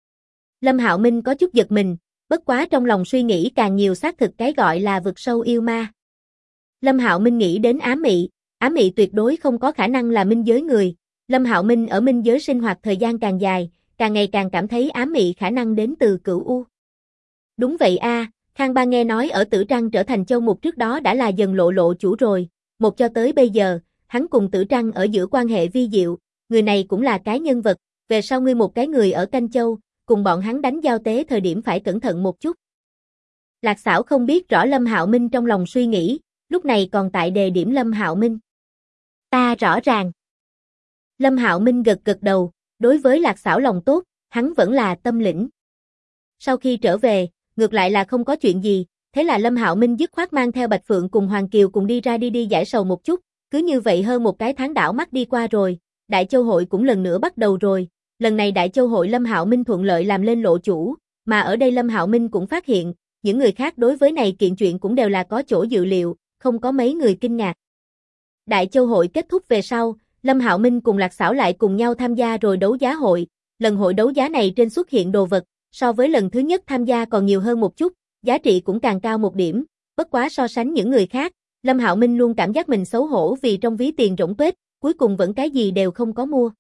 Lâm Hạo Minh có chút giật mình, bất quá trong lòng suy nghĩ càng nhiều xác thực cái gọi là vực sâu yêu ma. Lâm Hạo Minh nghĩ đến Ám Mị tuyệt đối không có khả năng là minh giới người, Lâm Hạo Minh ở minh giới sinh hoạt thời gian càng dài, càng ngày càng cảm thấy Ám Mị khả năng đến từ Cửu U. Đúng vậy a, Khang Ba nghe nói ở Tử Trăng trở thành châu mục trước đó đã là dần lộ chủ rồi, một cho tới bây giờ, hắn cùng Tử Trăng ở giữa quan hệ vi diệu, người này cũng là cái nhân vật, về sau ngươi một cái người ở Canh Châu, cùng bọn hắn đánh giao tế thời điểm phải cẩn thận một chút. Lạc Sảo không biết rõ Lâm Hạo Minh trong lòng suy nghĩ, lúc này còn tại đề điểm Lâm Hạo Minh. Ta rõ ràng. Lâm Hạo Minh gật gật đầu, đối với Lạc Sảo lòng tốt, hắn vẫn là tâm lĩnh. Sau khi trở về, ngược lại là không có chuyện gì, thế là Lâm Hạo Minh dứt khoát mang theo Bạch Phượng cùng Hoàng Kiều cùng đi ra đi giải sầu một chút, cứ như vậy hơn một cái tháng đảo mắt đi qua rồi, Đại Châu hội cũng lần nữa bắt đầu rồi, lần này Đại Châu hội Lâm Hạo Minh thuận lợi làm lên lộ chủ, mà ở đây Lâm Hạo Minh cũng phát hiện, những người khác đối với này kiện chuyện cũng đều là có chỗ dự liệu, không có mấy người kinh ngạc. Đại Châu hội kết thúc về sau, Lâm Hạo Minh cùng Lạc Sảo lại cùng nhau tham gia rồi đấu giá hội, lần hội đấu giá này trên xuất hiện đồ vật, so với lần thứ nhất tham gia còn nhiều hơn một chút, giá trị cũng càng cao một điểm, bất quá so sánh những người khác, Lâm Hạo Minh luôn cảm giác mình xấu hổ vì trong ví tiền rỗng tuếch, cuối cùng vẫn cái gì đều không có mua.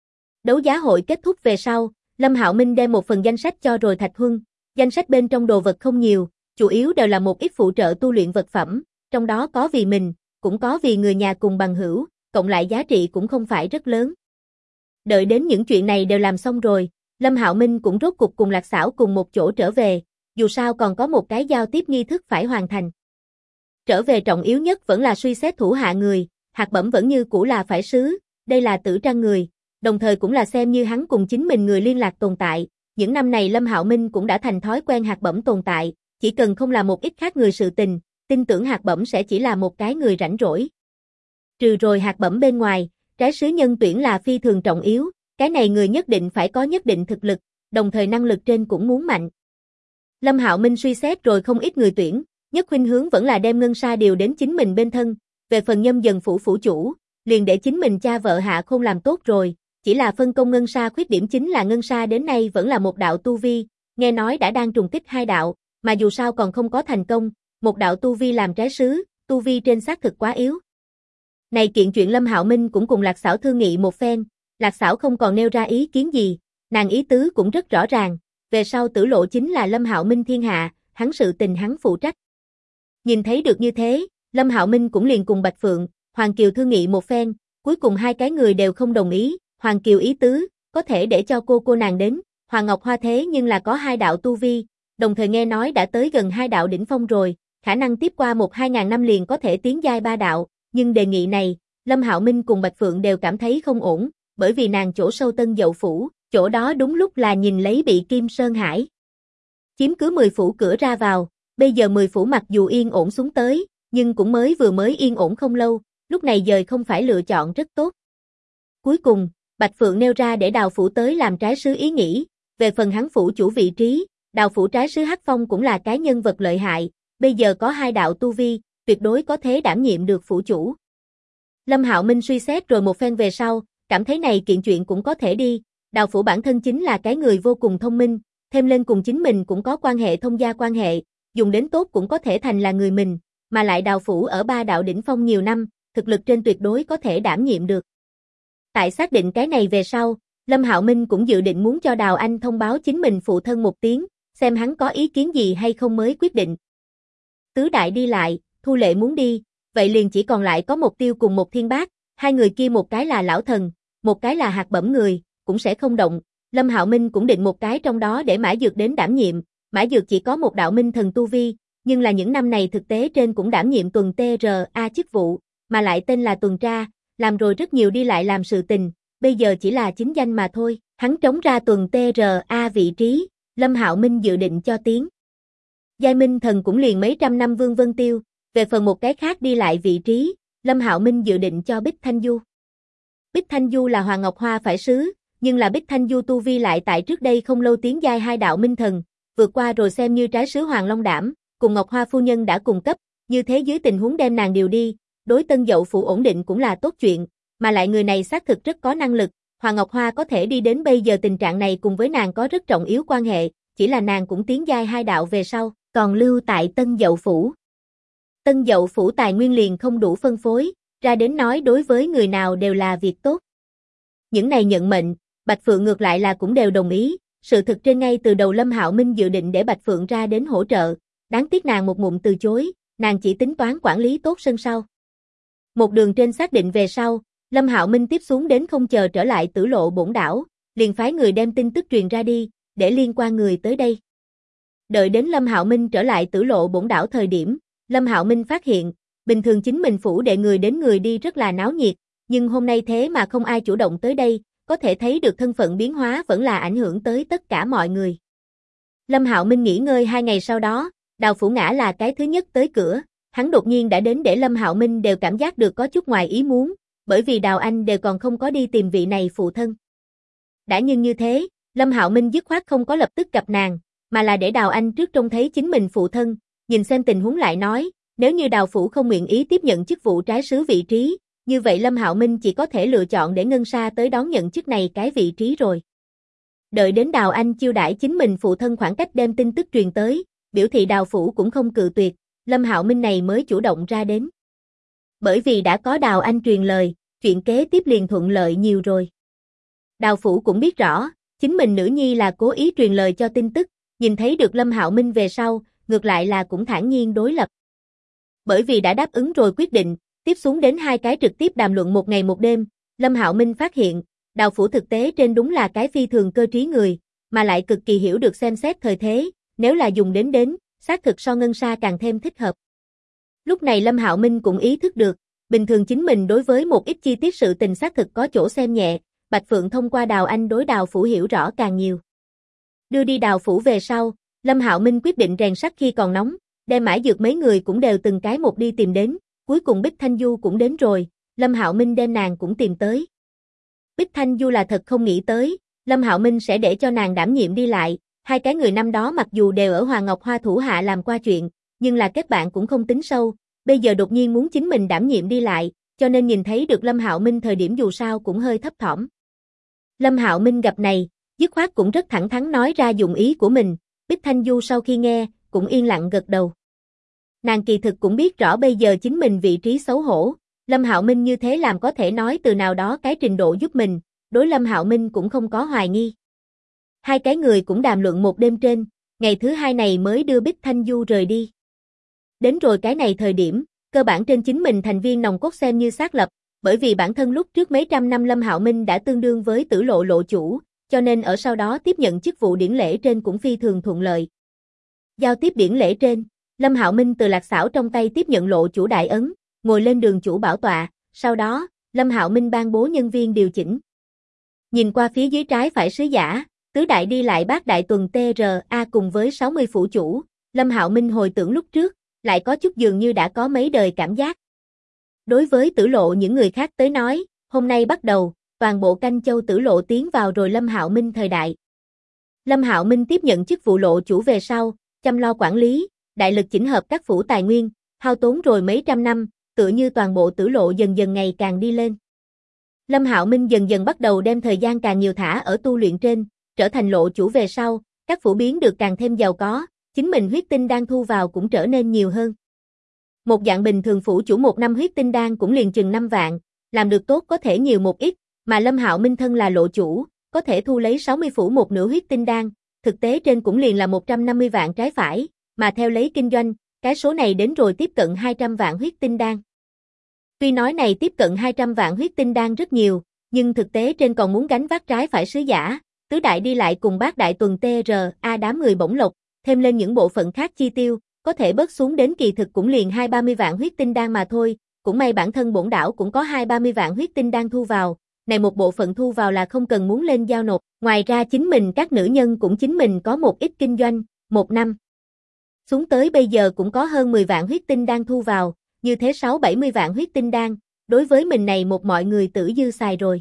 Đấu giá hội kết thúc về sau, Lâm Hạo Minh đem một phần danh sách cho rồi Thạch Huân, danh sách bên trong đồ vật không nhiều, chủ yếu đều là một ít phụ trợ tu luyện vật phẩm, trong đó có vì mình, cũng có vì người nhà cùng bằng hữu, cộng lại giá trị cũng không phải rất lớn. Đợi đến những chuyện này đều làm xong rồi, Lâm Hạo Minh cũng rốt cục cùng Lạc Sảo cùng một chỗ trở về, dù sao còn có một cái giao tiếp nghi thức phải hoàn thành. Trở về trọng yếu nhất vẫn là suy xét thủ hạ người, hạt bẩm vẫn như cũ là phải sứ, đây là Tử Trăng người, đồng thời cũng là xem như hắn cùng chính mình người liên lạc tồn tại. Những năm này Lâm Hạo Minh cũng đã thành thói quen hạt bẩm tồn tại, chỉ cần không là một ít khác người sự tình, tin tưởng hạt bẩm sẽ chỉ là một cái người rảnh rỗi. Trừ rồi hạt bẩm bên ngoài, trái sứ nhân tuyển là phi thường trọng yếu, cái này người nhất định phải có nhất định thực lực, đồng thời năng lực trên cũng muốn mạnh. Lâm Hạo Minh suy xét rồi không ít người tuyển, nhất khuynh hướng vẫn là đem Ngân Sa điều đến chính mình bên thân, về phần Nhâm Dần phủ phủ chủ, liền để chính mình cha vợ Hạ Khôn làm tốt rồi, chỉ là phân công Ngân Sa khuyết điểm chính là Ngân Sa đến nay vẫn là một đạo tu vi, nghe nói đã đang trùng kích hai đạo, mà dù sao còn không có thành công, một đạo tu vi làm trái sứ, tu vi trên xác thực quá yếu. Này kiện chuyện Lâm Hạo Minh cũng cùng Lạc Sảo thương nghị một phen, Lạc Sảo không còn nêu ra ý kiến gì, nàng ý tứ cũng rất rõ ràng, về sau Tử Lộ chính là Lâm Hạo Minh thiên hạ, hắn sự tình hắn phụ trách. Nhìn thấy được như thế, Lâm Hạo Minh cũng liền cùng Bạch Phượng, Hoàng Kiều thương nghị một phen, cuối cùng hai cái người đều không đồng ý, Hoàng Kiều ý tứ, có thể để cho cô nàng đến, Hoàng Ngọc Hoa thế nhưng là có hai đạo tu vi, đồng thời nghe nói đã tới gần hai đạo đỉnh phong rồi, khả năng tiếp qua 1-2 ngàn năm liền có thể tiến giai ba đạo, nhưng đề nghị này, Lâm Hạo Minh cùng Bạch Phượng đều cảm thấy không ổn, bởi vì nàng chỗ sâu Tân Dậu phủ, chỗ đó đúng lúc là nhìn lấy bị Kim Sơn Hải chiếm cứ 10 phủ cửa ra vào, bây giờ 10 phủ mặc dù yên ổn xuống tới, nhưng cũng vừa mới yên ổn không lâu, lúc này dời không phải lựa chọn rất tốt. Cuối cùng, Bạch Phượng nêu ra để Đào phủ tới làm trái sứ ý nghĩ, về phần hắn phủ chủ vị trí, Đào phủ trái sứ Hắc Phong cũng là cái nhân vật lợi hại, bây giờ có hai đạo tu vi, tuyệt đối có thể đảm nhiệm được phủ chủ. Lâm Hạo Minh suy xét rồi một phen về sau, cảm thấy này kiện chuyện cũng có thể đi, Đào phủ bản thân chính là cái người vô cùng thông minh, thêm lên cùng chính mình cũng có quan hệ thông gia quan hệ, dùng đến tốt cũng có thể thành là người mình, mà lại Đào phủ ở ba đạo đỉnh phong nhiều năm, thực lực trên tuyệt đối có thể đảm nhiệm được. Tại xác định cái này về sau, Lâm Hạo Minh cũng dự định muốn cho Đào Anh thông báo chính mình phụ thân một tiếng, xem hắn có ý kiến gì hay không mới quyết định. Tứ đại đi lại, Thu Lệ muốn đi, vậy liền chỉ còn lại có một Tiêu cùng một Thiên Bác, hai người kia một cái là lão thần, một cái là hạt bẩm người, cũng sẽ không động. Lâm Hạo Minh cũng định một cái trong đó để Mã Dược đến đảm nhiệm, Mã Dược chỉ có một đạo minh thần tu vi, nhưng là những năm này thực tế trên cũng đảm nhiệm tuần TRA chức vụ, mà lại tên là tuần tra, làm rồi rất nhiều đi lại làm sự tình, bây giờ chỉ là chính danh mà thôi, hắn trống ra tuần TRA vị trí, Lâm Hạo Minh dự định cho tiếng. Giai minh thần cũng liền mấy trăm năm Vương Vân Tiêu, về phần một cái khác đi lại vị trí, Lâm Hạo Minh dự định cho Bích Thanh Du. Bích Thanh Du là Hoàng Ngọc Hoa phải sứ, nhưng là Bích Thanh Du tu vi lại tại trước đây không lâu tiến giai hai đạo minh thần, vượt qua rồi xem như trái sứ Hoàng Long Đảm, cùng Ngọc Hoa phu nhân đã cùng cấp, như thế dưới tình huống đem nàng điều đi, đối Tân Dậu phủ ổn định cũng là tốt chuyện, mà lại người này xác thực rất có năng lực, Hoàng Ngọc Hoa có thể đi đến bây giờ tình trạng này cùng với nàng có rất trọng yếu quan hệ, chỉ là nàng cũng tiến giai hai đạo về sau, còn lưu tại Tân Dậu phủ. Tân Dậu phủ tài nguyên liền không đủ phân phối, ra đến nói đối với người nào đều là việc tốt. Những này nhận mệnh, Bạch Phượng ngược lại là cũng đều đồng ý, sự thực trên ngay từ đầu Lâm Hạo Minh dự định để Bạch Phượng ra đến hỗ trợ, đáng tiếc nàng một ngụm từ chối, nàng chỉ tính toán quản lý tốt sân sau. Một đường trên xác định về sau, Lâm Hạo Minh tiếp xuống đến không chờ trở lại Tử Lộ bổn đảo, liền phái người đem tin tức truyền ra đi, để liên quan người tới đây. Đợi đến Lâm Hạo Minh trở lại Tử Lộ bổn đảo thời điểm, Lâm Hạo Minh phát hiện, bình thường chính mình phủ đệ người đến người đi rất là náo nhiệt, nhưng hôm nay thế mà không ai chủ động tới đây, có thể thấy được thân phận biến hóa vẫn là ảnh hưởng tới tất cả mọi người. Lâm Hạo Minh nghỉ ngơi 2 ngày sau đó, Đào Phủ Ngã là cái thứ nhất tới cửa, hắn đột nhiên đã đến để Lâm Hạo Minh đều cảm giác được có chút ngoài ý muốn, bởi vì Đào Anh đều còn không có đi tìm vị này phụ thân. Đã nhưng như thế, Lâm Hạo Minh dứt khoát không có lập tức gặp nàng, mà là để Đào Anh trước trông thấy chính mình phụ thân, nhìn xem tình huống lại nói, nếu như Đào Phủ không nguyện ý tiếp nhận chức vụ trái sứ vị trí, như vậy Lâm Hạo Minh chỉ có thể lựa chọn để Ngân Sa tới đón nhận chức này cái vị trí rồi. Đợi đến Đào Anh chiêu đãi chính mình phụ thân khoảng cách đem tin tức truyền tới, biểu thị Đào Phủ cũng không cự tuyệt, Lâm Hạo Minh này mới chủ động ra đến. Bởi vì đã có Đào Anh truyền lời, chuyện kế tiếp liền thuận lợi nhiều rồi. Đào Phủ cũng biết rõ, chính mình nữ nhi là cố ý truyền lời cho tin tức, nhìn thấy được Lâm Hạo Minh về sau, ngược lại là cũng thản nhiên đối lập. Bởi vì đã đáp ứng rồi quyết định, tiếp xuống đến hai cái trực tiếp đàm luận một ngày một đêm, Lâm Hạo Minh phát hiện, Đào Phủ thực tế trên đúng là cái phi thường cơ trí người, mà lại cực kỳ hiểu được xem xét thời thế, nếu là dùng đến, xác thực so Ngân Sa càng thêm thích hợp. Lúc này Lâm Hạo Minh cũng ý thức được, bình thường chính mình đối với một ít chi tiết sự tình xác thực có chỗ xem nhẹ, Bạch Phượng thông qua Đào Anh đối Đào Phủ hiểu rõ càng nhiều. Đưa đi Đào Phủ về sau, Lâm Hạo Minh quyết định rèn sắt khi còn nóng, đem Mã Dược mấy người cũng đều từng cái một đi tìm đến, cuối cùng Bích Thanh Du cũng đến rồi, Lâm Hạo Minh đem nàng cũng tìm tới. Bích Thanh Du là thật không nghĩ tới, Lâm Hạo Minh sẽ để cho nàng đảm nhiệm đi lại, hai cái người năm đó mặc dù đều ở Hoàng Ngọc Hoa thủ hạ làm qua chuyện, nhưng là kết bạn cũng không tính sâu, bây giờ đột nhiên muốn chính mình đảm nhiệm đi lại, cho nên nhìn thấy được Lâm Hạo Minh thời điểm dù sao cũng hơi thấp thỏm. Lâm Hạo Minh gặp này, dứt khoát cũng rất thẳng thắn nói ra dụng ý của mình, Bích Thanh Du sau khi nghe, cũng yên lặng gật đầu. Nàng kỳ thực cũng biết rõ bây giờ chính mình vị trí xấu hổ, Lâm Hạo Minh như thế làm có thể nói từ nào đó cái trình độ giúp mình, đối Lâm Hạo Minh cũng không có hoài nghi. Hai cái người cũng đàm luận một đêm trên, ngày thứ hai này mới đưa Bích Thanh Du rời đi. Đến rồi cái này thời điểm, cơ bản trên chính mình thành viên nòng cốt xem như xác lập, bởi vì bản thân lúc trước mấy trăm năm Lâm Hạo Minh đã tương đương với Tử Lộ lộ chủ, cho nên ở sau đó tiếp nhận chức vụ điển lễ trên cũng phi thường thuận lợi. Giao tiếp điển lễ trên, Lâm Hạo Minh từ Lạc Xảo trong tay tiếp nhận lộ chủ đại ấn, ngồi lên đường chủ bảo tọa, sau đó, Lâm Hạo Minh ban bố nhân viên điều chỉnh. Nhìn qua phía dưới trái phải sứ giả, tứ đại đi lại bát đại tuần TRA cùng với 60 phủ chủ, Lâm Hạo Minh hồi tưởng lúc trước, lại có chút dường như đã có mấy đời cảm giác. Đối với Tử Lộ những người khác tới nói, hôm nay bắt đầu, toàn bộ Canh Châu Tử Lộ tiến vào rồi Lâm Hạo Minh thời đại. Lâm Hạo Minh tiếp nhận chức vụ lộ chủ về sau, chăm lo quản lý, đại lực chỉnh hợp các phủ tài nguyên, hao tốn rồi mấy trăm năm, tựa như toàn bộ Tử Lộ dần dần ngày càng đi lên. Lâm Hạo Minh dần dần bắt đầu đem thời gian càng nhiều thả ở tu luyện trên, trở thành lộ chủ về sau, các phủ biến được càng thêm giàu có, chính mình huyết tinh đan thu vào cũng trở nên nhiều hơn. Một dạng bình thường phủ chủ một năm huyết tinh đan cũng liền chừng 5 vạn, làm được tốt có thể nhiều một ít, mà Lâm Hạo Minh thân là lộ chủ, có thể thu lấy 60 phủ một nửa huyết tinh đan, thực tế trên cũng liền là 150 vạn trái phải, mà theo lấy kinh doanh, cái số này đến rồi tiếp cận 200 vạn huyết tinh đan. Tuy nói này tiếp cận 200 vạn huyết tinh đan rất nhiều, nhưng thực tế trên còn muốn gánh vác trái phải sứ giả, tứ đại đi lại cùng bát đại tuần TRA đám người bổng lộc, thêm lên những bộ phận khác chi tiêu, có thể bớt xuống đến kỳ thực cũng liền 2-30 vạn huyết tinh đan mà thôi, cũng may bản thân bổn đảo cũng có 2-30 vạn huyết tinh đan thu vào, này một bộ phận thu vào là không cần muốn lên giao nộp, ngoài ra chính mình các nữ nhân cũng chính mình có một ít kinh doanh, một năm. Xuống tới bây giờ cũng có hơn 10 vạn huyết tinh đan thu vào, như thế 6-70 vạn huyết tinh đan, đối với mình này một mọi người tử dư xài rồi.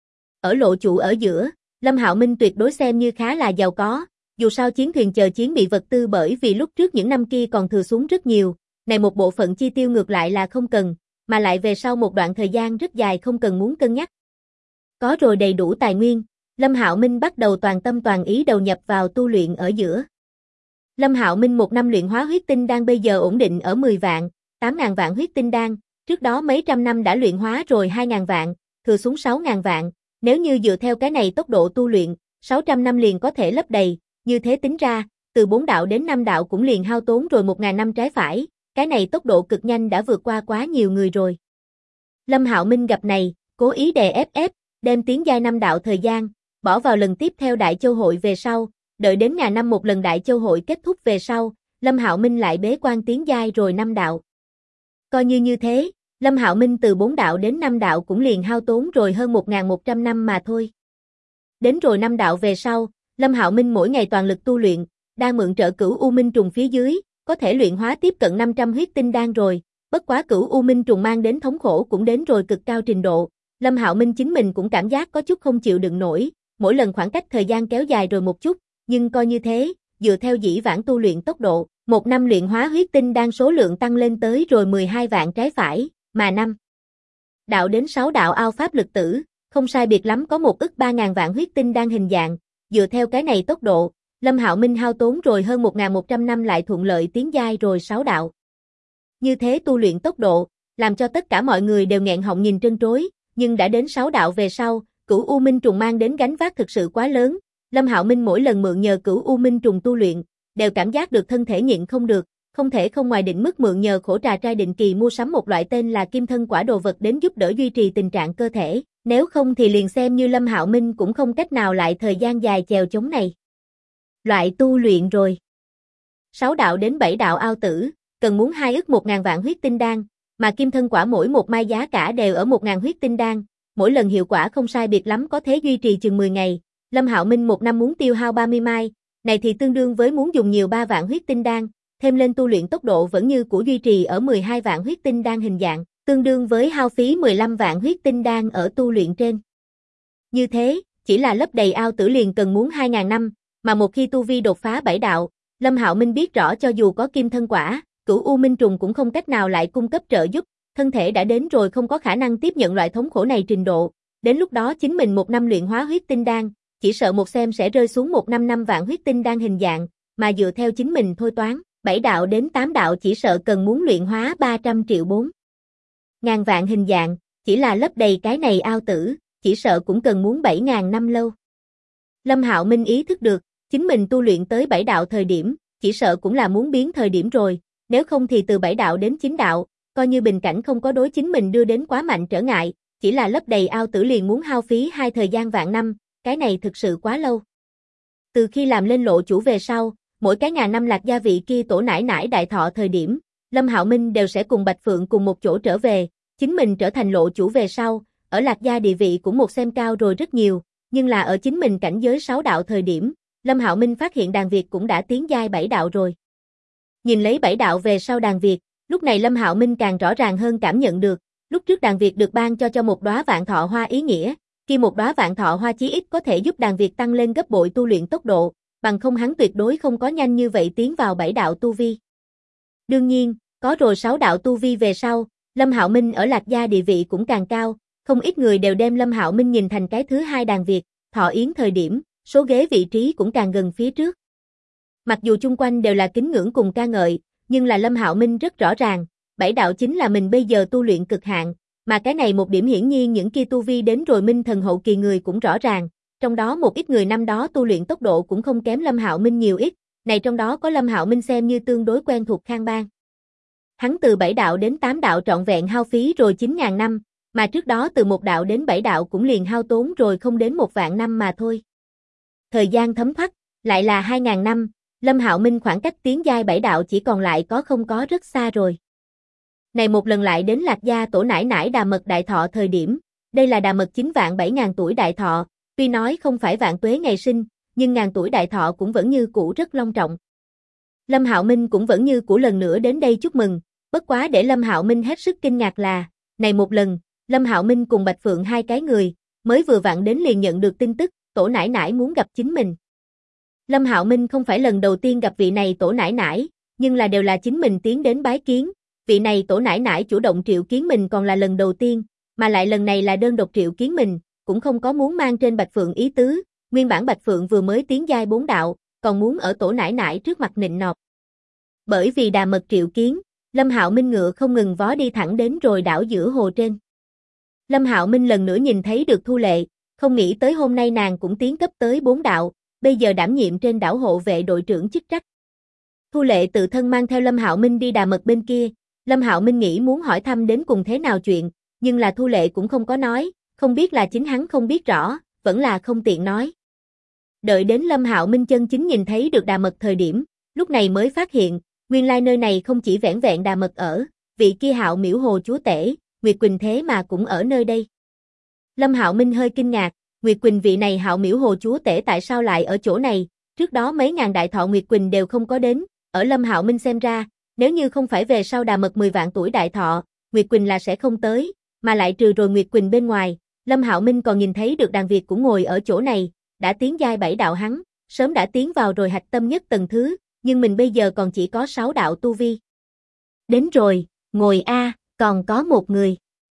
Ở lộ chủ ở giữa, Lâm Hạo Minh tuyệt đối xem như khá là giàu có, dù sao chiến thuyền chờ chiến bị vật tư bởi vì lúc trước những năm kia còn thừa xuống rất nhiều, này một bộ phận chi tiêu ngược lại là không cần, mà lại về sau một đoạn thời gian rất dài không cần muốn cân nhắc. Có rồi đầy đủ tài nguyên, Lâm Hạo Minh bắt đầu toàn tâm toàn ý đầu nhập vào tu luyện ở giữa. Lâm Hạo Minh một năm luyện hóa huyết tinh đan bây giờ ổn định ở 10 vạn, 8.000 vạn huyết tinh đan, trước đó mấy trăm năm đã luyện hóa rồi 2.000 vạn, thừa xuống 6.000 vạn, nếu như dựa theo cái này tốc độ tu luyện, 600 năm liền có thể lấp đầy, như thế tính ra, từ 4 đạo đến 5 đạo cũng liền hao tốn rồi 1.000 năm trái phải, cái này tốc độ cực nhanh đã vượt qua quá nhiều người rồi. Lâm Hạo Minh gặp này, cố ý đè ép, đem tiến giai 5 đạo thời gian, bỏ vào lần tiếp theo Đại Châu hội về sau, đợi đến ngàn năm một lần Đại Châu hội kết thúc về sau, Lâm Hạo Minh lại bế quan tiến giai rồi 5 đạo. Coi như thế, Lâm Hạo Minh từ 4 đạo đến 5 đạo cũng liền hao tốn rồi hơn 1.100 năm mà thôi. Đến rồi 5 đạo về sau, Lâm Hạo Minh mỗi ngày toàn lực tu luyện, đang mượn trợ cửu U Minh trùng phía dưới, có thể luyện hóa tiếp cận 500 huyết tinh đan rồi, bất quá Cửu U Minh trùng mang đến thống khổ cũng đến rồi cực cao trình độ, Lâm Hạo Minh chính mình cũng cảm giác có chút không chịu đựng nổi, mỗi lần khoảng cách thời gian kéo dài rồi một chút, nhưng coi như thế, dựa theo dĩ vãng tu luyện tốc độ, một năm luyện hóa huyết tinh đan số lượng tăng lên tới rồi 12 vạn trái phải, mà năm đạo đến 6 đạo ao pháp lực tử, không sai biệt lắm có 1.300.000 vạn huyết tinh đan hình dạng, dựa theo cái này tốc độ, Lâm Hạo Minh hao tốn rồi hơn 1.100 năm lại thuận lợi tiến giai rồi 6 đạo. Như thế tu luyện tốc độ, làm cho tất cả mọi người đều nghẹn họng nhìn trân trối, nhưng đã đến 6 đạo về sau, Cửu U Minh trùng mang đến gánh vác thực sự quá lớn, Lâm Hạo Minh mỗi lần mượn nhờ Cửu U Minh trùng tu luyện, đều cảm giác được thân thể nhịn không được, không thể không ngoài định mức mượn nhờ khổ trà trai định kỳ mua sắm một loại tên là kim thân quả đồ vật đến giúp đỡ duy trì tình trạng cơ thể, nếu không thì liền xem như Lâm Hạo Minh cũng không cách nào lại thời gian dài chèo chống này. Loại tu luyện rồi. 6 đạo đến 7 đạo ao tử, cần muốn 2.100.000 vạn huyết tinh đan, mà kim thân quả mỗi một mai giá cả đều ở 1.000 huyết tinh đan, mỗi lần hiệu quả không sai biệt lắm có thể duy trì chừng 10 ngày, Lâm Hạo Minh một năm muốn tiêu hao 30 mai, này thì tương đương với muốn dùng nhiều 3 vạn huyết tinh đan, thêm lên tu luyện tốc độ vẫn như của duy trì ở 12 vạn huyết tinh đan hình dạng, tương đương với hao phí 15 vạn huyết tinh đan ở tu luyện trên. Như thế, chỉ là lấp đầy ao tử liền cần muốn 2.000 năm, mà một khi tu vi đột phá 7 đạo, Lâm Hạo Minh biết rõ cho dù có kim thân quả, Cửu U Minh trùng cũng không cách nào lại cung cấp trợ giúp, thân thể đã đến rồi không có khả năng tiếp nhận loại thống khổ này trình độ, đến lúc đó chính mình một năm luyện hóa huyết tinh đan, chỉ sợ một xem sẽ rơi xuống 155 vạn huyết tinh đan hình dạng, mà dựa theo chính mình thôi toán, 7 đạo đến 8 đạo chỉ sợ cần muốn luyện hóa 300 triệu 4.000 vạn hình dạng, chỉ là lấp đầy cái này ao tử, chỉ sợ cũng cần muốn 7.000 năm lâu. Lâm Hạo Minh ý thức được, chính mình tu luyện tới 7 đạo thời điểm, chỉ sợ cũng là muốn biến thời điểm rồi, nếu không thì từ 7 đạo đến 9 đạo, coi như bình cảnh không có đối chính mình đưa đến quá mạnh trở ngại, chỉ là lấp đầy ao tử liền muốn hao phí 2 thời gian vạn năm, cái này thực sự quá lâu. Từ khi làm lên lộ chủ về sau, mỗi cái ngàn năm Lạc Gia vị kia tổ nải nải đại thọ thời điểm, Lâm Hạo Minh đều sẽ cùng Bạch Phượng cùng một chỗ trở về, chính mình trở thành lộ chủ về sau, ở Lạc Gia địa vị cũng một xem cao rồi rất nhiều, nhưng là ở chính mình cảnh giới 6 đạo thời điểm, Lâm Hạo Minh phát hiện đàn Việt cũng đã tiến giai 7 đạo rồi. Nhìn lấy 7 đạo về sau đàn Việt, lúc này Lâm Hạo Minh càng rõ ràng hơn cảm nhận được, lúc trước đàn Việt được ban cho một đóa vạn thọ hoa ý nghĩa, khi một đóa vạn thọ hoa chí ít có thể giúp đàn Việt tăng lên gấp bội tu luyện tốc độ, bằng không hắn tuyệt đối không có nhanh như vậy tiến vào 7 đạo tu vi. Đương nhiên, có rồi 6 đạo tu vi về sau, Lâm Hạo Minh ở Lạc Gia địa vị cũng càng cao, không ít người đều đem Lâm Hạo Minh nhìn thành cái thứ hai đàn Việt, thọ yến thời điểm, số ghế vị trí cũng càng gần phía trước. Mặc dù chung quanh đều là kính ngưỡng cùng ca ngợi, nhưng là Lâm Hạo Minh rất rõ ràng, 7 đạo chính là mình bây giờ tu luyện cực hạn, mà cái này một điểm hiển nhiên những kia tu vi đến rồi minh thần hậu kỳ người cũng rõ ràng, trong đó một ít người năm đó tu luyện tốc độ cũng không kém Lâm Hạo Minh nhiều ít, này trong đó có Lâm Hạo Minh xem như tương đối quen thuộc Khang Bang. Hắn từ 7 đạo đến 8 đạo trọn vẹn hao phí rồi 9.000 năm, mà trước đó từ 1 đạo đến 7 đạo cũng liền hao tốn rồi không đến 1 vạn năm mà thôi. Thời gian thấm thoát, lại là 2.000 năm, Lâm Hạo Minh khoảng cách tiến giai 7 đạo chỉ còn lại không có rất xa rồi. Này một lần lại đến Lạc Gia tổ nải nải Đà Mật đại thọ thời điểm, đây là Đà Mật 9 vạn 7.000 tuổi đại thọ, tuy nói không phải vạn tuế ngày sinh, nhưng ngàn tuổi đại thọ cũng vẫn như cũ rất long trọng. Lâm Hạo Minh cũng vẫn như cũ lần nữa đến đây chúc mừng, bất quá để Lâm Hạo Minh hết sức kinh ngạc là, này một lần, Lâm Hạo Minh cùng Bạch Phượng hai cái người, mới vừa vặn đến liền nhận được tin tức, tổ nải nải muốn gặp chính mình. Lâm Hạo Minh không phải lần đầu tiên gặp vị này tổ nải nải, nhưng là đều là chính mình tiến đến bái kiến, vị này tổ nải nải chủ động triệu kiến mình còn là lần đầu tiên, mà lại lần này là đơn độc triệu kiến mình, cũng không có muốn mang trên Bạch Phượng ý tứ, nguyên bản Bạch Phượng vừa mới tiến giai 4 đạo, còn muốn ở tổ nải nải trước mặt nịnh nọt. Bởi vì Đà Mật triệu kiến, Lâm Hạo Minh ngựa không ngừng vó đi thẳng đến rồi đảo giữa hồ trên. Lâm Hạo Minh lần nữa nhìn thấy được Thu Lệ, không nghĩ tới hôm nay nàng cũng tiến cấp tới 4 đạo, bây giờ đảm nhiệm trên đảo hộ vệ đội trưởng chức trách. Thu Lệ tự thân mang theo Lâm Hạo Minh đi Đà Mật bên kia, Lâm Hạo Minh nghĩ muốn hỏi thăm đến cùng thế nào chuyện, nhưng là Thu Lệ cũng không có nói, không biết là chính hắn không biết rõ, vẫn là không tiện nói. Đợi đến Lâm Hạo Minh chân chính nhìn thấy được Đà Mật thời điểm, lúc này mới phát hiện, nguyên lai nơi này không chỉ vẻn vẹn Đà Mật ở, vị kia Hạo Miễu Hồ chúa tể, Nguyệt Quỳnh thế mà cũng ở nơi đây. Lâm Hạo Minh hơi kinh ngạc, Nguyệt Quỳnh vị này Hạo Miễu Hồ chúa tể tại sao lại ở chỗ này, trước đó mấy ngàn đại thọ Nguyệt Quỳnh đều không có đến, ở Lâm Hạo Minh xem ra, nếu như không phải về sau Đà Mật 10 vạn tuổi đại thọ, Nguyệt Quỳnh là sẽ không tới, mà lại trừ rồi Nguyệt Quỳnh bên ngoài, Lâm Hạo Minh còn nhìn thấy được Đàn Việt cũng ngồi ở chỗ này, đã tiến giai 7 đạo hắn, sớm đã tiến vào rồi hạch tâm nhất tầng thứ, nhưng mình bây giờ còn chỉ có 6 đạo tu vi. Đến rồi, ngồi a, còn có một người.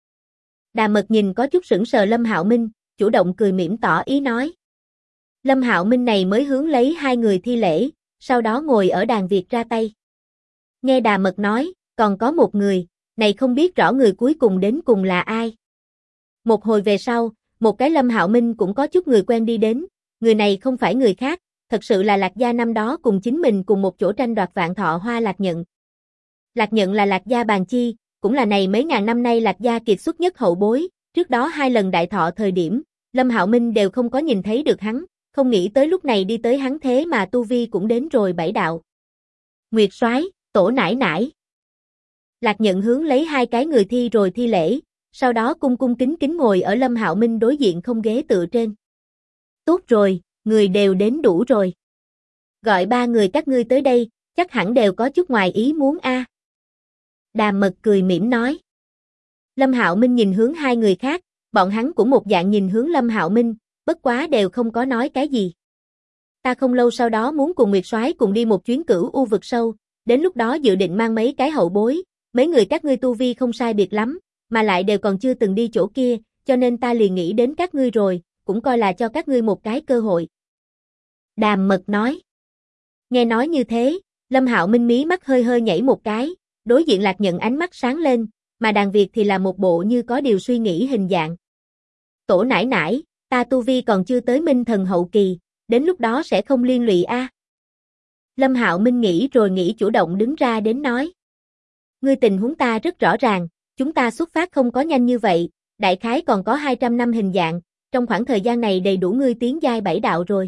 Đà Mật nhìn có chút sững sờ Lâm Hạo Minh, chủ động cười mỉm tỏ ý nói. Lâm Hạo Minh này mới hướng lấy hai người thi lễ, sau đó ngồi ở Đàn Việt ra tay. Nghe Đà Mật nói, còn có một người, này không biết rõ người cuối cùng đến cùng là ai. Một hồi về sau, một cái Lâm Hạo Minh cũng có chút người quen đi đến, người này không phải người khác, thật sự là Lạc Gia năm đó cùng chính mình cùng một chỗ tranh đoạt vạn thọ hoa Lạc Nhận. Lạc Nhận là Lạc Gia Bàn Chi, cũng là này mấy ngàn năm nay Lạc Gia kiệt xuất nhất hậu bối, trước đó 2 lần đại thọ thời điểm, Lâm Hạo Minh đều không có nhìn thấy được hắn, không nghĩ tới lúc này đi tới hắn thế mà tu vi cũng đến rồi 7 đạo. Nguyệt Soái, tổ nải nải. Lạc Nhận hướng lấy 2 cái người thi rồi thi lễ, sau đó cung cung kính kính ngồi ở Lâm Hạo Minh đối diện không ghế tựa trên. Tốt rồi, người đều đến đủ rồi. Gọi 3 người các ngươi tới đây, chắc hẳn đều có chút ngoài ý muốn a. Đà Mật cười mỉm nói. Lâm Hạo Minh nhìn hướng 2 người khác, bọn hắn cũng một dạng nhìn hướng Lâm Hạo Minh, bất quá đều không có nói cái gì. Ta không lâu sau đó muốn cùng Nguyệt Soái cùng đi một chuyến Cửu U vực sâu, đến lúc đó dự định mang mấy cái hậu bối, mấy người các ngươi tu vi không sai biệt lắm, mà lại đều còn chưa từng đi chỗ kia, cho nên ta liền nghĩ đến các ngươi rồi, cũng coi là cho các ngươi một cái cơ hội. Đàm Mật nói. Nghe nói như thế, Lâm Hạo Minh mí mắt hơi hơi nhảy một cái, đối diện Lạc Nhận ánh mắt sáng lên, mà Đàn Việt thì là một bộ như có điều suy nghĩ hình dạng. Tổ nải nải, ta tu vi còn chưa tới minh thần hậu kỳ, đến lúc đó sẽ không liên lụy a. Lâm Hạo Minh nghĩ rồi nghĩ chủ động đứng ra đến nói. Ngươi tình huống ta rất rõ ràng, chúng ta xuất phát không có nhanh như vậy, đại khái còn có 200 năm hình dạng, trong khoảng thời gian này đầy đủ ngươi tiến giai 7 đạo rồi.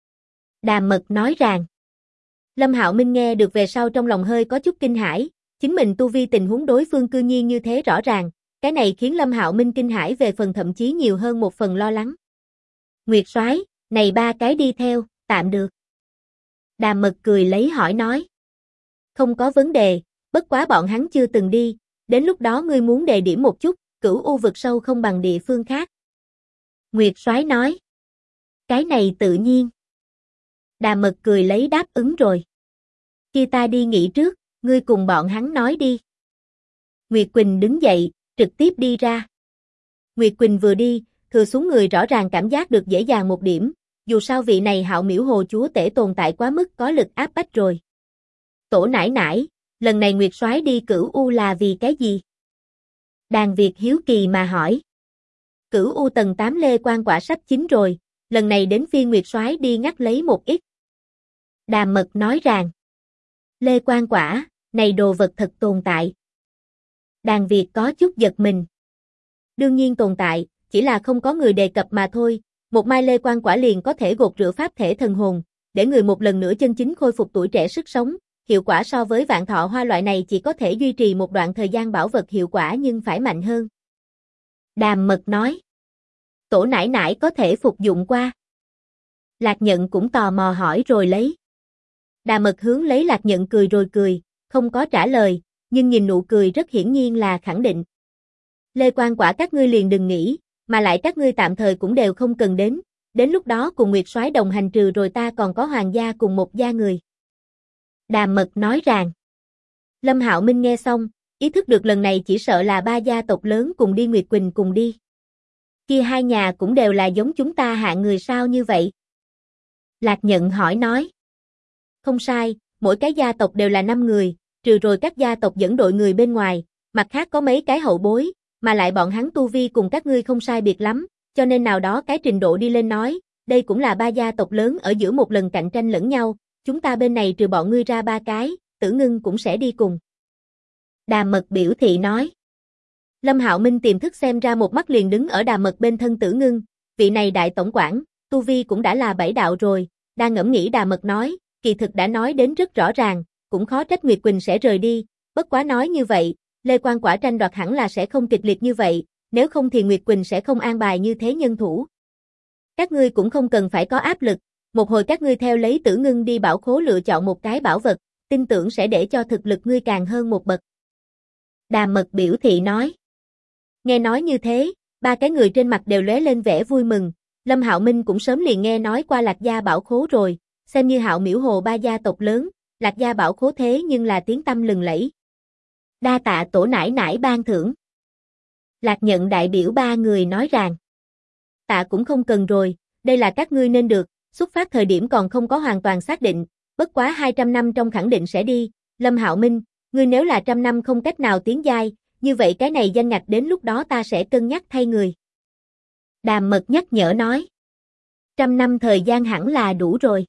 Đàm Mật nói rằng. Lâm Hạo Minh nghe được về sau trong lòng hơi có chút kinh hãi, chính mình tu vi tình huống đối phương cư nhiên như thế rõ ràng, cái này khiến Lâm Hạo Minh kinh hãi về phần thậm chí nhiều hơn một phần lo lắng. Nguyệt Soái, này 3 cái đi theo, tạm được. Đàm Mật cười lấy hỏi nói. Không có vấn đề, bất quá bọn hắn chưa từng đi, đến lúc đó ngươi muốn đề điểm một chút, Cửu U vực sâu không bằng địa phương khác. Nguyệt Soái nói. Cái này tự nhiên. Đàm Mật cười lấy đáp ứng rồi. Khi ta đi nghỉ trước, ngươi cùng bọn hắn nói đi. Nguyệt Quỳnh đứng dậy, trực tiếp đi ra. Nguyệt Quỳnh vừa đi, thừa xuống người rõ ràng cảm giác được dễ dàng một điểm, dù sao vị này Hạo Miễu Hồ Chúa Tể tồn tại quá mức có lực áp bách rồi. Tổ nải nải, lần này Nguyệt Soái đi Cửu U là vì cái gì? Đàn Việt hiếu kỳ mà hỏi. Cửu U tầng 8 lê quan quả sắp chín rồi, lần này đến phiên Nguyệt Soái đi ngắt lấy một ít. Đàm Mật nói rằng. Lê quan quả, này đồ vật thật tồn tại. Đàn Việt có chút giật mình. Đương nhiên tồn tại, chỉ là không có người đề cập mà thôi, một mai lê quan quả liền có thể gột rửa pháp thể thần hồn, để người một lần nữa chân chính khôi phục tuổi trẻ sức sống, hiệu quả so với vạn thọ hoa loại này chỉ có thể duy trì một đoạn thời gian bảo vật hiệu quả nhưng phải mạnh hơn. Đàm Mật nói. Tổ nải nải có thể phục dụng qua. Lạc Nhận cũng tò mò hỏi rồi lấy. Đàm Mật hướng lấy Lạc Nhận cười rồi cười, không có trả lời, nhưng nhìn nụ cười rất hiển nhiên là khẳng định. Lê quan quả các ngươi liền đừng nghĩ, mà lại các ngươi tạm thời cũng đều không cần đến lúc đó cùng Nguyệt Soái đồng hành trừ rồi ta còn có Hoàng gia cùng một gia người. Đàm Mật nói rằng. Lâm Hạo Minh nghe xong, ý thức được lần này chỉ sợ là 3 gia tộc lớn cùng đi Nguyệt Quỳnh cùng đi. Kia 2 nhà cũng đều là giống chúng ta hạng người sao như vậy? Lạc Nhận hỏi nói. Không sai, mỗi cái gia tộc đều là 5 người, trừ rồi các gia tộc dẫn đội người bên ngoài, mặt khác có mấy cái hậu bối, mà lại bọn hắn tu vi cùng các ngươi không sai biệt lắm, cho nên nào đó cái trình độ đi lên nói, đây cũng là 3 gia tộc lớn ở giữa một lần cạnh tranh lẫn nhau, chúng ta bên này trừ bọn ngươi ra 3 cái, Tử Ngưng cũng sẽ đi cùng. Đàm Mật biểu thị nói. Lâm Hạo Minh tiềm thức xem ra một mắt liền đứng ở Đàm Mật bên thân Tử Ngưng, vị này đại tổng quản, tu vi cũng đã là 7 đạo rồi, đang ngẫm nghĩ Đàm Mật nói, kỳ thực đã nói đến rất rõ ràng, cũng khó trách Nguyệt Quỳnh sẽ rời đi, bất quá nói như vậy, Lê quan quả tranh đoạt hẳn là sẽ không kịch liệt như vậy, nếu không thì Nguyệt Quỳnh sẽ không an bài như thế nhân thủ. Các ngươi cũng không cần phải có áp lực, một hồi các ngươi theo lấy Tử Ngưng đi bảo khố lựa chọn một cái bảo vật, tin tưởng sẽ để cho thực lực ngươi càng hơn một bậc. Đàm Mật biểu thị nói. Nghe nói như thế, ba cái người trên mặt đều lóe lên vẻ vui mừng, Lâm Hạo Minh cũng sớm liền nghe nói qua Lạc Gia bảo khố rồi, xem như Hạo Miễu Hồ ba gia tộc lớn, Lạc Gia bảo khố thế nhưng là tiếng tăm lừng lẫy. Đa tạ tổ nải nải ban thưởng. Lạc Nhận đại biểu ba người nói rằng. Tạ cũng không cần rồi, đây là các ngươi nên được, xuất phát thời điểm còn không có hoàn toàn xác định, bất quá 200 năm trong khẳng định sẽ đi, Lâm Hạo Minh, ngươi nếu là 100 năm không cách nào tiến giai, như vậy cái này danh ngạch đến lúc đó ta sẽ cân nhắc thay người. Đàm Mật nhắc nhở nói. 100 năm thời gian hẳn là đủ rồi.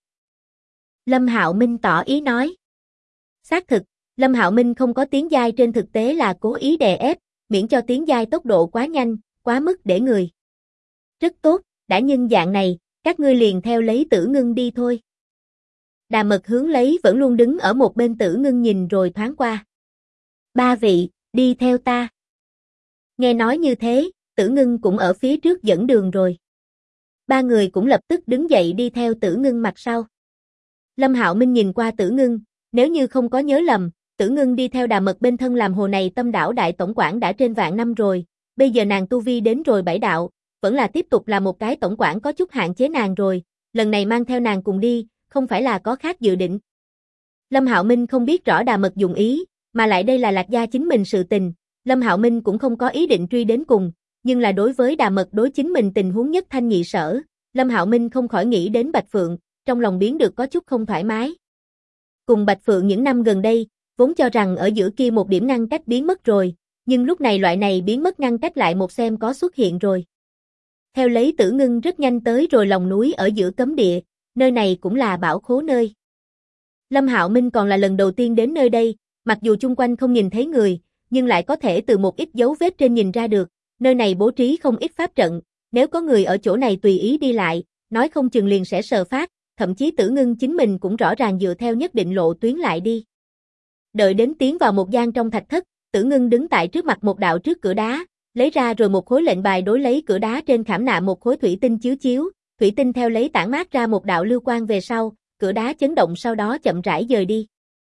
Lâm Hạo Minh tỏ ý nói. Xác thực, Lâm Hạo Minh không có tiến giai trên thực tế là cố ý đè ép, miễn cho tiến giai tốc độ quá nhanh, quá mức để người. Rất tốt, đã nhân dạng này, các ngươi liền theo lấy Tử Ngưng đi thôi. Đàm Mật hướng lấy vẫn luôn đứng ở một bên Tử Ngưng nhìn rồi thoáng qua. Ba vị, đi theo ta. Nghe nói như thế, Tử Ngưng cũng ở phía trước dẫn đường rồi. Ba người cũng lập tức đứng dậy đi theo Tử Ngưng mặt sau. Lâm Hạo Minh nhìn qua Tử Ngưng, nếu như không có nhớ lầm, Tử Ngưng đi theo Đàm Mật bên thân làm hồ này Tâm Đảo đại tổng quản đã trên vạn năm rồi, bây giờ nàng tu vi đến rồi 7 đạo, vẫn là tiếp tục là một cái tổng quản có chút hạn chế nàng rồi, lần này mang theo nàng cùng đi, không phải là có khác dự định. Lâm Hạo Minh không biết rõ Đàm Mật dụng ý, mà lại đây là Lạc Gia chính mình sự tình, Lâm Hạo Minh cũng không có ý định truy đến cùng, nhưng là đối với Đàm Mật đối chính mình tình huống nhất thanh nhị sở, Lâm Hạo Minh không khỏi nghĩ đến Bạch Phượng, trong lòng biến được có chút không thoải mái. Cùng Bạch Phượng những năm gần đây, vốn cho rằng ở giữa kia một điểm ngăn cách biến mất rồi, nhưng lúc này loại này biến mất ngăn cách lại một xem có xuất hiện rồi. Theo lấy Tử Ngưng rất nhanh tới rồi lòng núi ở giữa cấm địa, nơi này cũng là bảo khố nơi. Lâm Hạo Minh còn là lần đầu tiên đến nơi đây, mặc dù chung quanh không nhìn thấy người, nhưng lại có thể từ một ít dấu vết trên nhìn ra được, nơi này bố trí không ít pháp trận, nếu có người ở chỗ này tùy ý đi lại, nói không chừng liền sẽ sờ phát, thậm chí Tử Ngưng chính mình cũng rõ ràng dựa theo nhất định lộ tuyến lại đi. Đợi đến tiến vào một gian trong thạch thất, Tử Ngưng đứng tại trước mặt một đạo trước cửa đá, lấy ra rồi một khối lệnh bài đối lấy cửa đá trên khảm nạm một khối thủy tinh chiếu chiếu, thủy tinh theo lấy tản mát ra một đạo lưu quang về sau, cửa đá chấn động sau đó chậm rãi dời đi.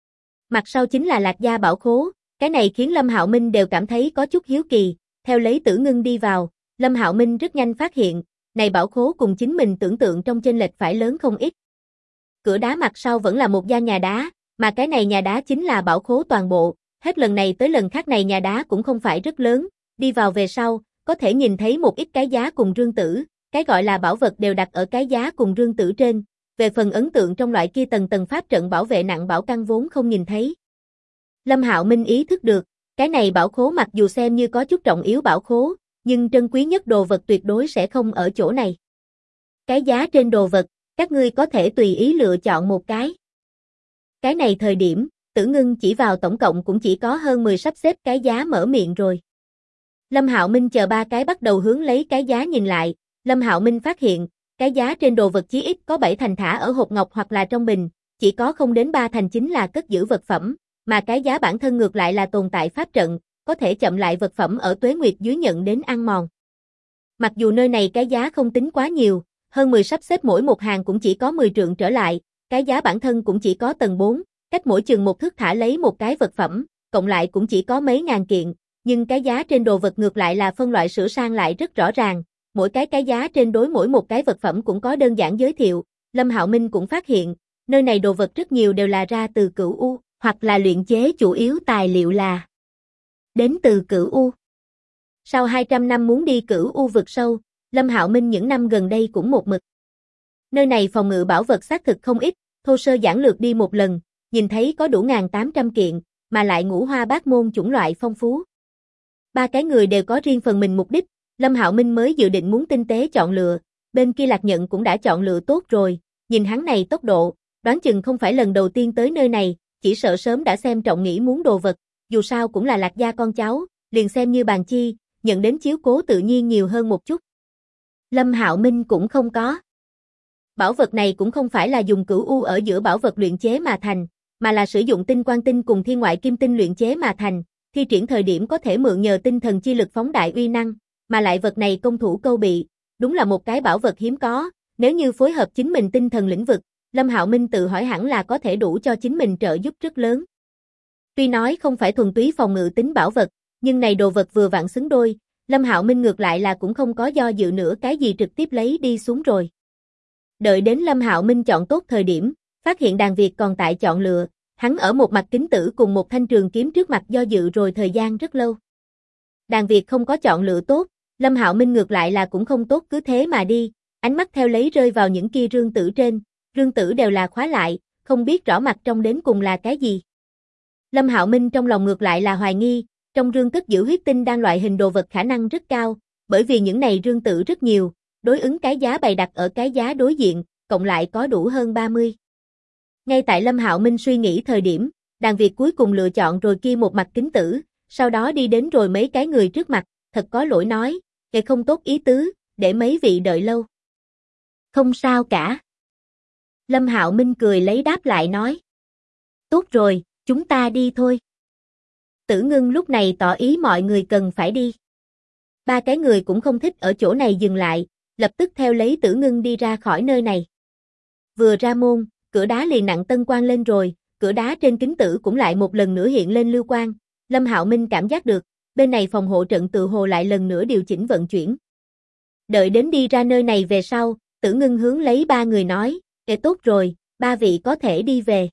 Mặt sau chính là Lạc Gia bảo khố, cái này khiến Lâm Hạo Minh đều cảm thấy có chút hiếu kỳ, theo lấy Tử Ngưng đi vào, Lâm Hạo Minh rất nhanh phát hiện, này bảo khố cùng chính mình tưởng tượng trong chênh lệch phải lớn không ít. Cửa đá mặt sau vẫn là một gian nhà đá, mà cái này nhà đá chính là bảo khố toàn bộ, hết lần này tới lần khác này nhà đá cũng không phải rất lớn, đi vào về sau, có thể nhìn thấy một ít cái giá cùng rương tử, cái gọi là bảo vật đều đặt ở cái giá cùng rương tử trên, về phần ấn tượng trong loại kia tầng tầng pháp trận bảo vệ nặng bảo căn vốn không nhìn thấy. Lâm Hạo Minh ý thức được, cái này bảo khố mặc dù xem như có chút trọng yếu bảo khố, nhưng trân quý nhất đồ vật tuyệt đối sẽ không ở chỗ này. Cái giá trên đồ vật, các ngươi có thể tùy ý lựa chọn một cái. Cái này thời điểm, Tử Ngưng chỉ vào tổng cộng cũng chỉ có hơn 10 sắp xếp cái giá mở miệng rồi. Lâm Hạo Minh chờ ba cái bắt đầu hướng lấy cái giá nhìn lại, Lâm Hạo Minh phát hiện, cái giá trên đồ vật chí ít có 7 thành thả ở hộp ngọc hoặc là trong bình, chỉ có không đến 3 thành chính là cất giữ vật phẩm, mà cái giá bản thân ngược lại là tồn tại pháp trận, có thể chậm lại vật phẩm ở tuế nguyệt dưới nhận đến ăn mòn. Mặc dù nơi này cái giá không tính quá nhiều, hơn 10 sắp xếp mỗi một hàng cũng chỉ có 10 trượng trở lại, cái giá bản thân cũng chỉ có tầng 4, cách mỗi chừng một thước thả lấy một cái vật phẩm, cộng lại cũng chỉ có mấy ngàn kiện, nhưng cái giá trên đồ vật ngược lại là phân loại sửa sang lại rất rõ ràng, mỗi cái giá trên đối mỗi một cái vật phẩm cũng có đơn giản giới thiệu, Lâm Hạo Minh cũng phát hiện, nơi này đồ vật rất nhiều đều là ra từ Cửu U, hoặc là luyện chế chủ yếu tài liệu là đến từ Cửu U. Sau 200 năm muốn đi Cửu U vực sâu, Lâm Hạo Minh những năm gần đây cũng một mực. Nơi này phòng ngự bảo vật xác thực không ít, thô sơ giản lược đi một lần, nhìn thấy có đủ 1800 kiện, mà lại ngũ hoa bát môn chủng loại phong phú. Ba cái người đều có riêng phần mình mục đích, Lâm Hạo Minh mới dự định muốn tinh tế chọn lựa, bên kia Lạc Nhận cũng đã chọn lựa tốt rồi, nhìn hắn này tốc độ, đoán chừng không phải lần đầu tiên tới nơi này, chỉ sợ sớm đã xem trọng nghĩ muốn đồ vật, dù sao cũng là Lạc gia con cháu, liền xem như bàn chi, nhận đến chiếu cố tự nhiên nhiều hơn một chút. Lâm Hạo Minh cũng không có. Bảo vật này cũng không phải là dùng Cửu U ở giữa bảo vật luyện chế mà thành, mà là sử dụng tinh quang tinh cùng thiên ngoại kim tinh luyện chế mà thành, thi triển thời điểm có thể mượn nhờ tinh thần chi lực phóng đại uy năng, mà lại vật này công thủ câu bị, đúng là một cái bảo vật hiếm có, nếu như phối hợp chính mình tinh thần lĩnh vực, Lâm Hạo Minh tự hỏi hẳn là có thể đủ cho chính mình trợ giúp rất lớn. Tuy nói không phải thuần túy phòng ngự tính bảo vật, nhưng này đồ vật vừa vặn xứng đôi, Lâm Hạo Minh ngược lại là cũng không có do dự nữa cái gì trực tiếp lấy đi xuống rồi. Đợi đến Lâm Hạo Minh chọn tốt thời điểm, phát hiện Đàn Việt còn tại chọn lựa, hắn ở một mặt kính tử cùng một thanh trường kiếm trước mặt do dự rồi thời gian rất lâu. Đàn Việt không có chọn lựa tốt, Lâm Hạo Minh ngược lại là cũng không tốt cứ thế mà đi, ánh mắt theo lấy rơi vào những kia rương tử trên, rương tử đều là khóa lại, không biết rõ mặt trong đến cùng là cái gì. Lâm Hạo Minh trong lòng ngược lại là hoài nghi, trong rương cất giữ huyết tinh đan loại hình đồ vật khả năng rất cao, bởi vì những này rương tử rất nhiều, đối ứng cái giá bày đặt ở cái giá đối diện, cộng lại có đủ hơn 30. Ngay tại Lâm Hạo Minh suy nghĩ thời điểm, Đàn Việt cuối cùng lựa chọn rồi kia một mặt kính tử, sau đó đi đến rồi mấy cái người trước mặt, thật có lỗi nói, kệ không tốt ý tứ, để mấy vị đợi lâu. Không sao cả. Lâm Hạo Minh cười lấy đáp lại nói. Tốt rồi, chúng ta đi thôi. Tử Ngưng lúc này tỏ ý mọi người cần phải đi. Ba cái người cũng không thích ở chỗ này dừng lại, lập tức theo lấy Tử Ngưng đi ra khỏi nơi này. Vừa ra môn, cửa đá liền nặng tân quang lên rồi, cửa đá trên kính tử cũng lại một lần nữa hiện lên lưu quang. Lâm Hạo Minh cảm giác được, bên này phòng hộ trận tự hồ lại lần nữa điều chỉnh vận chuyển. Đợi đến đi ra nơi này về sau, Tử Ngưng hướng lấy ba người nói, tốt rồi, ba vị có thể đi về.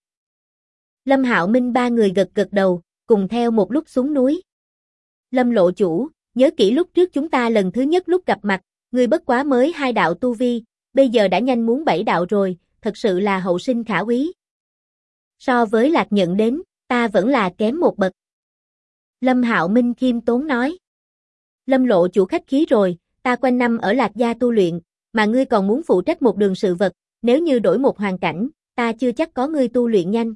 Lâm Hạo Minh ba người gật gật đầu, cùng theo một lúc xuống núi. Lâm lộ chủ, nhớ kỹ lúc trước chúng ta lần thứ nhất lúc gặp mặt, ngươi bất quá mới 2 đạo tu vi, bây giờ đã nhanh muốn 7 đạo rồi, thật sự là hậu sinh khả quý. So với Lạc Nhận đến, ta vẫn là kém một bậc. Lâm Hạo Minh khiêm tốn nói. Lâm lộ chủ khách khí rồi, ta quanh năm ở Lạc gia tu luyện, mà ngươi còn muốn phụ trách một đường sự vật, nếu như đổi một hoàn cảnh, ta chưa chắc có ngươi tu luyện nhanh.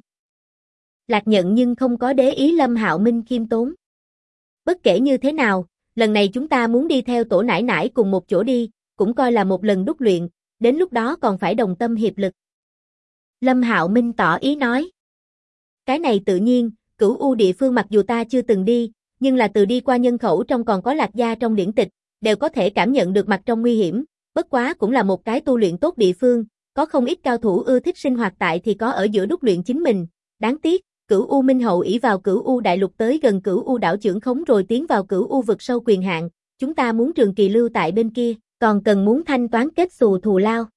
Lạc Nhận nhưng không có để ý Lâm Hạo Minh khiêm tốn. Bất kể như thế nào, lần này chúng ta muốn đi theo tổ nải nải cùng một chỗ đi, cũng coi là một lần đúc luyện, đến lúc đó còn phải đồng tâm hiệp lực. Lâm Hạo Minh tỏ ý nói. Cái này tự nhiên, Cửu U địa phương mặc dù ta chưa từng đi, nhưng là từ đi qua nhân khẩu trong còn có Lạc gia trong điển tịch, đều có thể cảm nhận được mặt trong nguy hiểm, bất quá cũng là một cái tu luyện tốt địa phương, có không ít cao thủ ưa thích sinh hoạt tại thì có ở giữa đúc luyện chính mình, đáng tiếc, Cửu U Minh Hậu ỷ vào Cửu U đại lục tới gần Cửu U đảo trưởng khống rồi tiến vào Cửu U vực sâu quyền hạn, chúng ta muốn trường kỳ lưu tại bên kia, còn cần muốn thanh toán kết xù thù lao.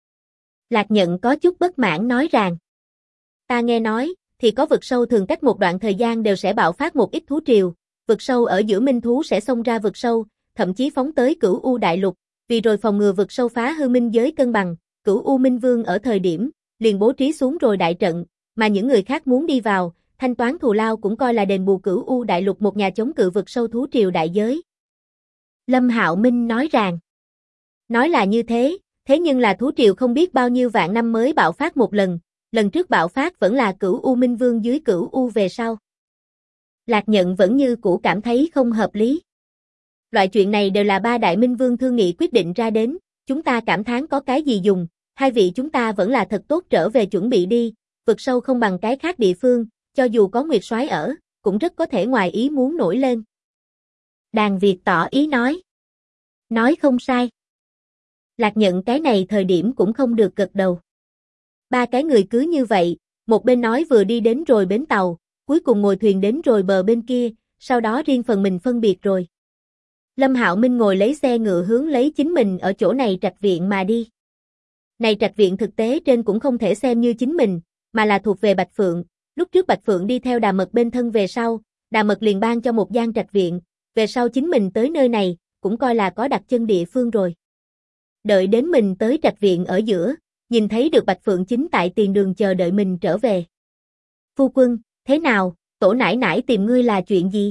Lạc Nhận có chút bất mãn nói rằng, ta nghe nói, thì có vực sâu thường cách một đoạn thời gian đều sẽ bạo phát một ít thú triều, vực sâu ở giữa minh thú sẽ xông ra vực sâu, thậm chí phóng tới Cửu U đại lục, vì rồi phòng ngừa vực sâu phá hư minh giới cân bằng, Cửu U Minh Vương ở thời điểm, liền bố trí xuống rồi đại trận, mà những người khác muốn đi vào, thanh toán thù lao cũng coi là đền bù Cửu U đại lục một nhà chống cự vực sâu thú triều đại giới. Lâm Hạo Minh nói rằng, nói là như thế, thế nhưng là thú triều không biết bao nhiêu vạn năm mới bạo phát một lần, lần trước bạo phát vẫn là Cửu U Minh Vương dưới Cửu U về sau. Lạc Nhận vẫn như cũ cảm thấy không hợp lý. Loại chuyện này đều là ba đại minh vương thương nghị quyết định ra đến, chúng ta cảm thán có cái gì dùng, hai vị chúng ta vẫn là thật tốt trở về chuẩn bị đi, vực sâu không bằng cái khác địa phương, cho dù có Nguyệt Soái ở, cũng rất có thể ngoài ý muốn nổi lên. Đàn Việt tỏ ý nói. Nói không sai. Lạc Nhận cái này thời điểm cũng không được gật đầu. Ba cái người cứ như vậy, một bên nói vừa đi đến rồi bến tàu, cuối cùng ngồi thuyền đến rồi bờ bên kia, sau đó riêng phần mình phân biệt rồi. Lâm Hạo Minh ngồi lấy xe ngựa hướng lấy chính mình ở chỗ này trạch viện mà đi. Này trạch viện thực tế trên cũng không thể xem như chính mình, mà là thuộc về Bạch Phượng, lúc trước Bạch Phượng đi theo Đà Mật bên thân về sau, Đà Mật liền ban cho một gian trạch viện, về sau chính mình tới nơi này, cũng coi là có đặt chân địa phương rồi. Đợi đến mình tới trạch viện ở giữa, nhìn thấy được Bạch Phượng chính tại tiền đường chờ đợi mình trở về. Phu quân, thế nào, tổ nải nải tìm ngươi là chuyện gì?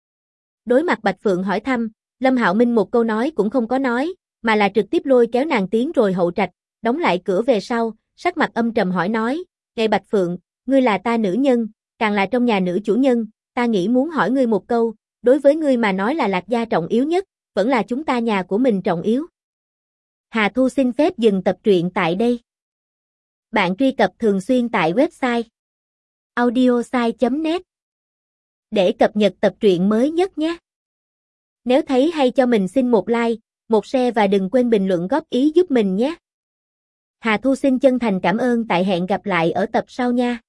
Đối mặt Bạch Phượng hỏi thăm, Lâm Hạo Minh một câu nói cũng không có nói, mà là trực tiếp lôi kéo nàng tiến rồi hậu trạch, đóng lại cửa về sau, sắc mặt âm trầm hỏi nói, "Ngài Bạch Phượng, ngươi là ta nữ nhân, càng là trong nhà nữ chủ nhân, ta nghĩ muốn hỏi ngươi một câu, đối với ngươi mà nói là Lạc gia trọng yếu nhất, vẫn là chúng ta nhà của mình trọng yếu?" Hà Thu xin phép dừng tập truyện tại đây. Bạn truy cập thường xuyên tại website audiosai.net để cập nhật tập truyện mới nhất nhé. Nếu thấy hay cho mình xin một like, một share và đừng quên bình luận góp ý giúp mình nhé. Hà Thu xin chân thành cảm ơn tại hẹn gặp lại ở tập sau nha.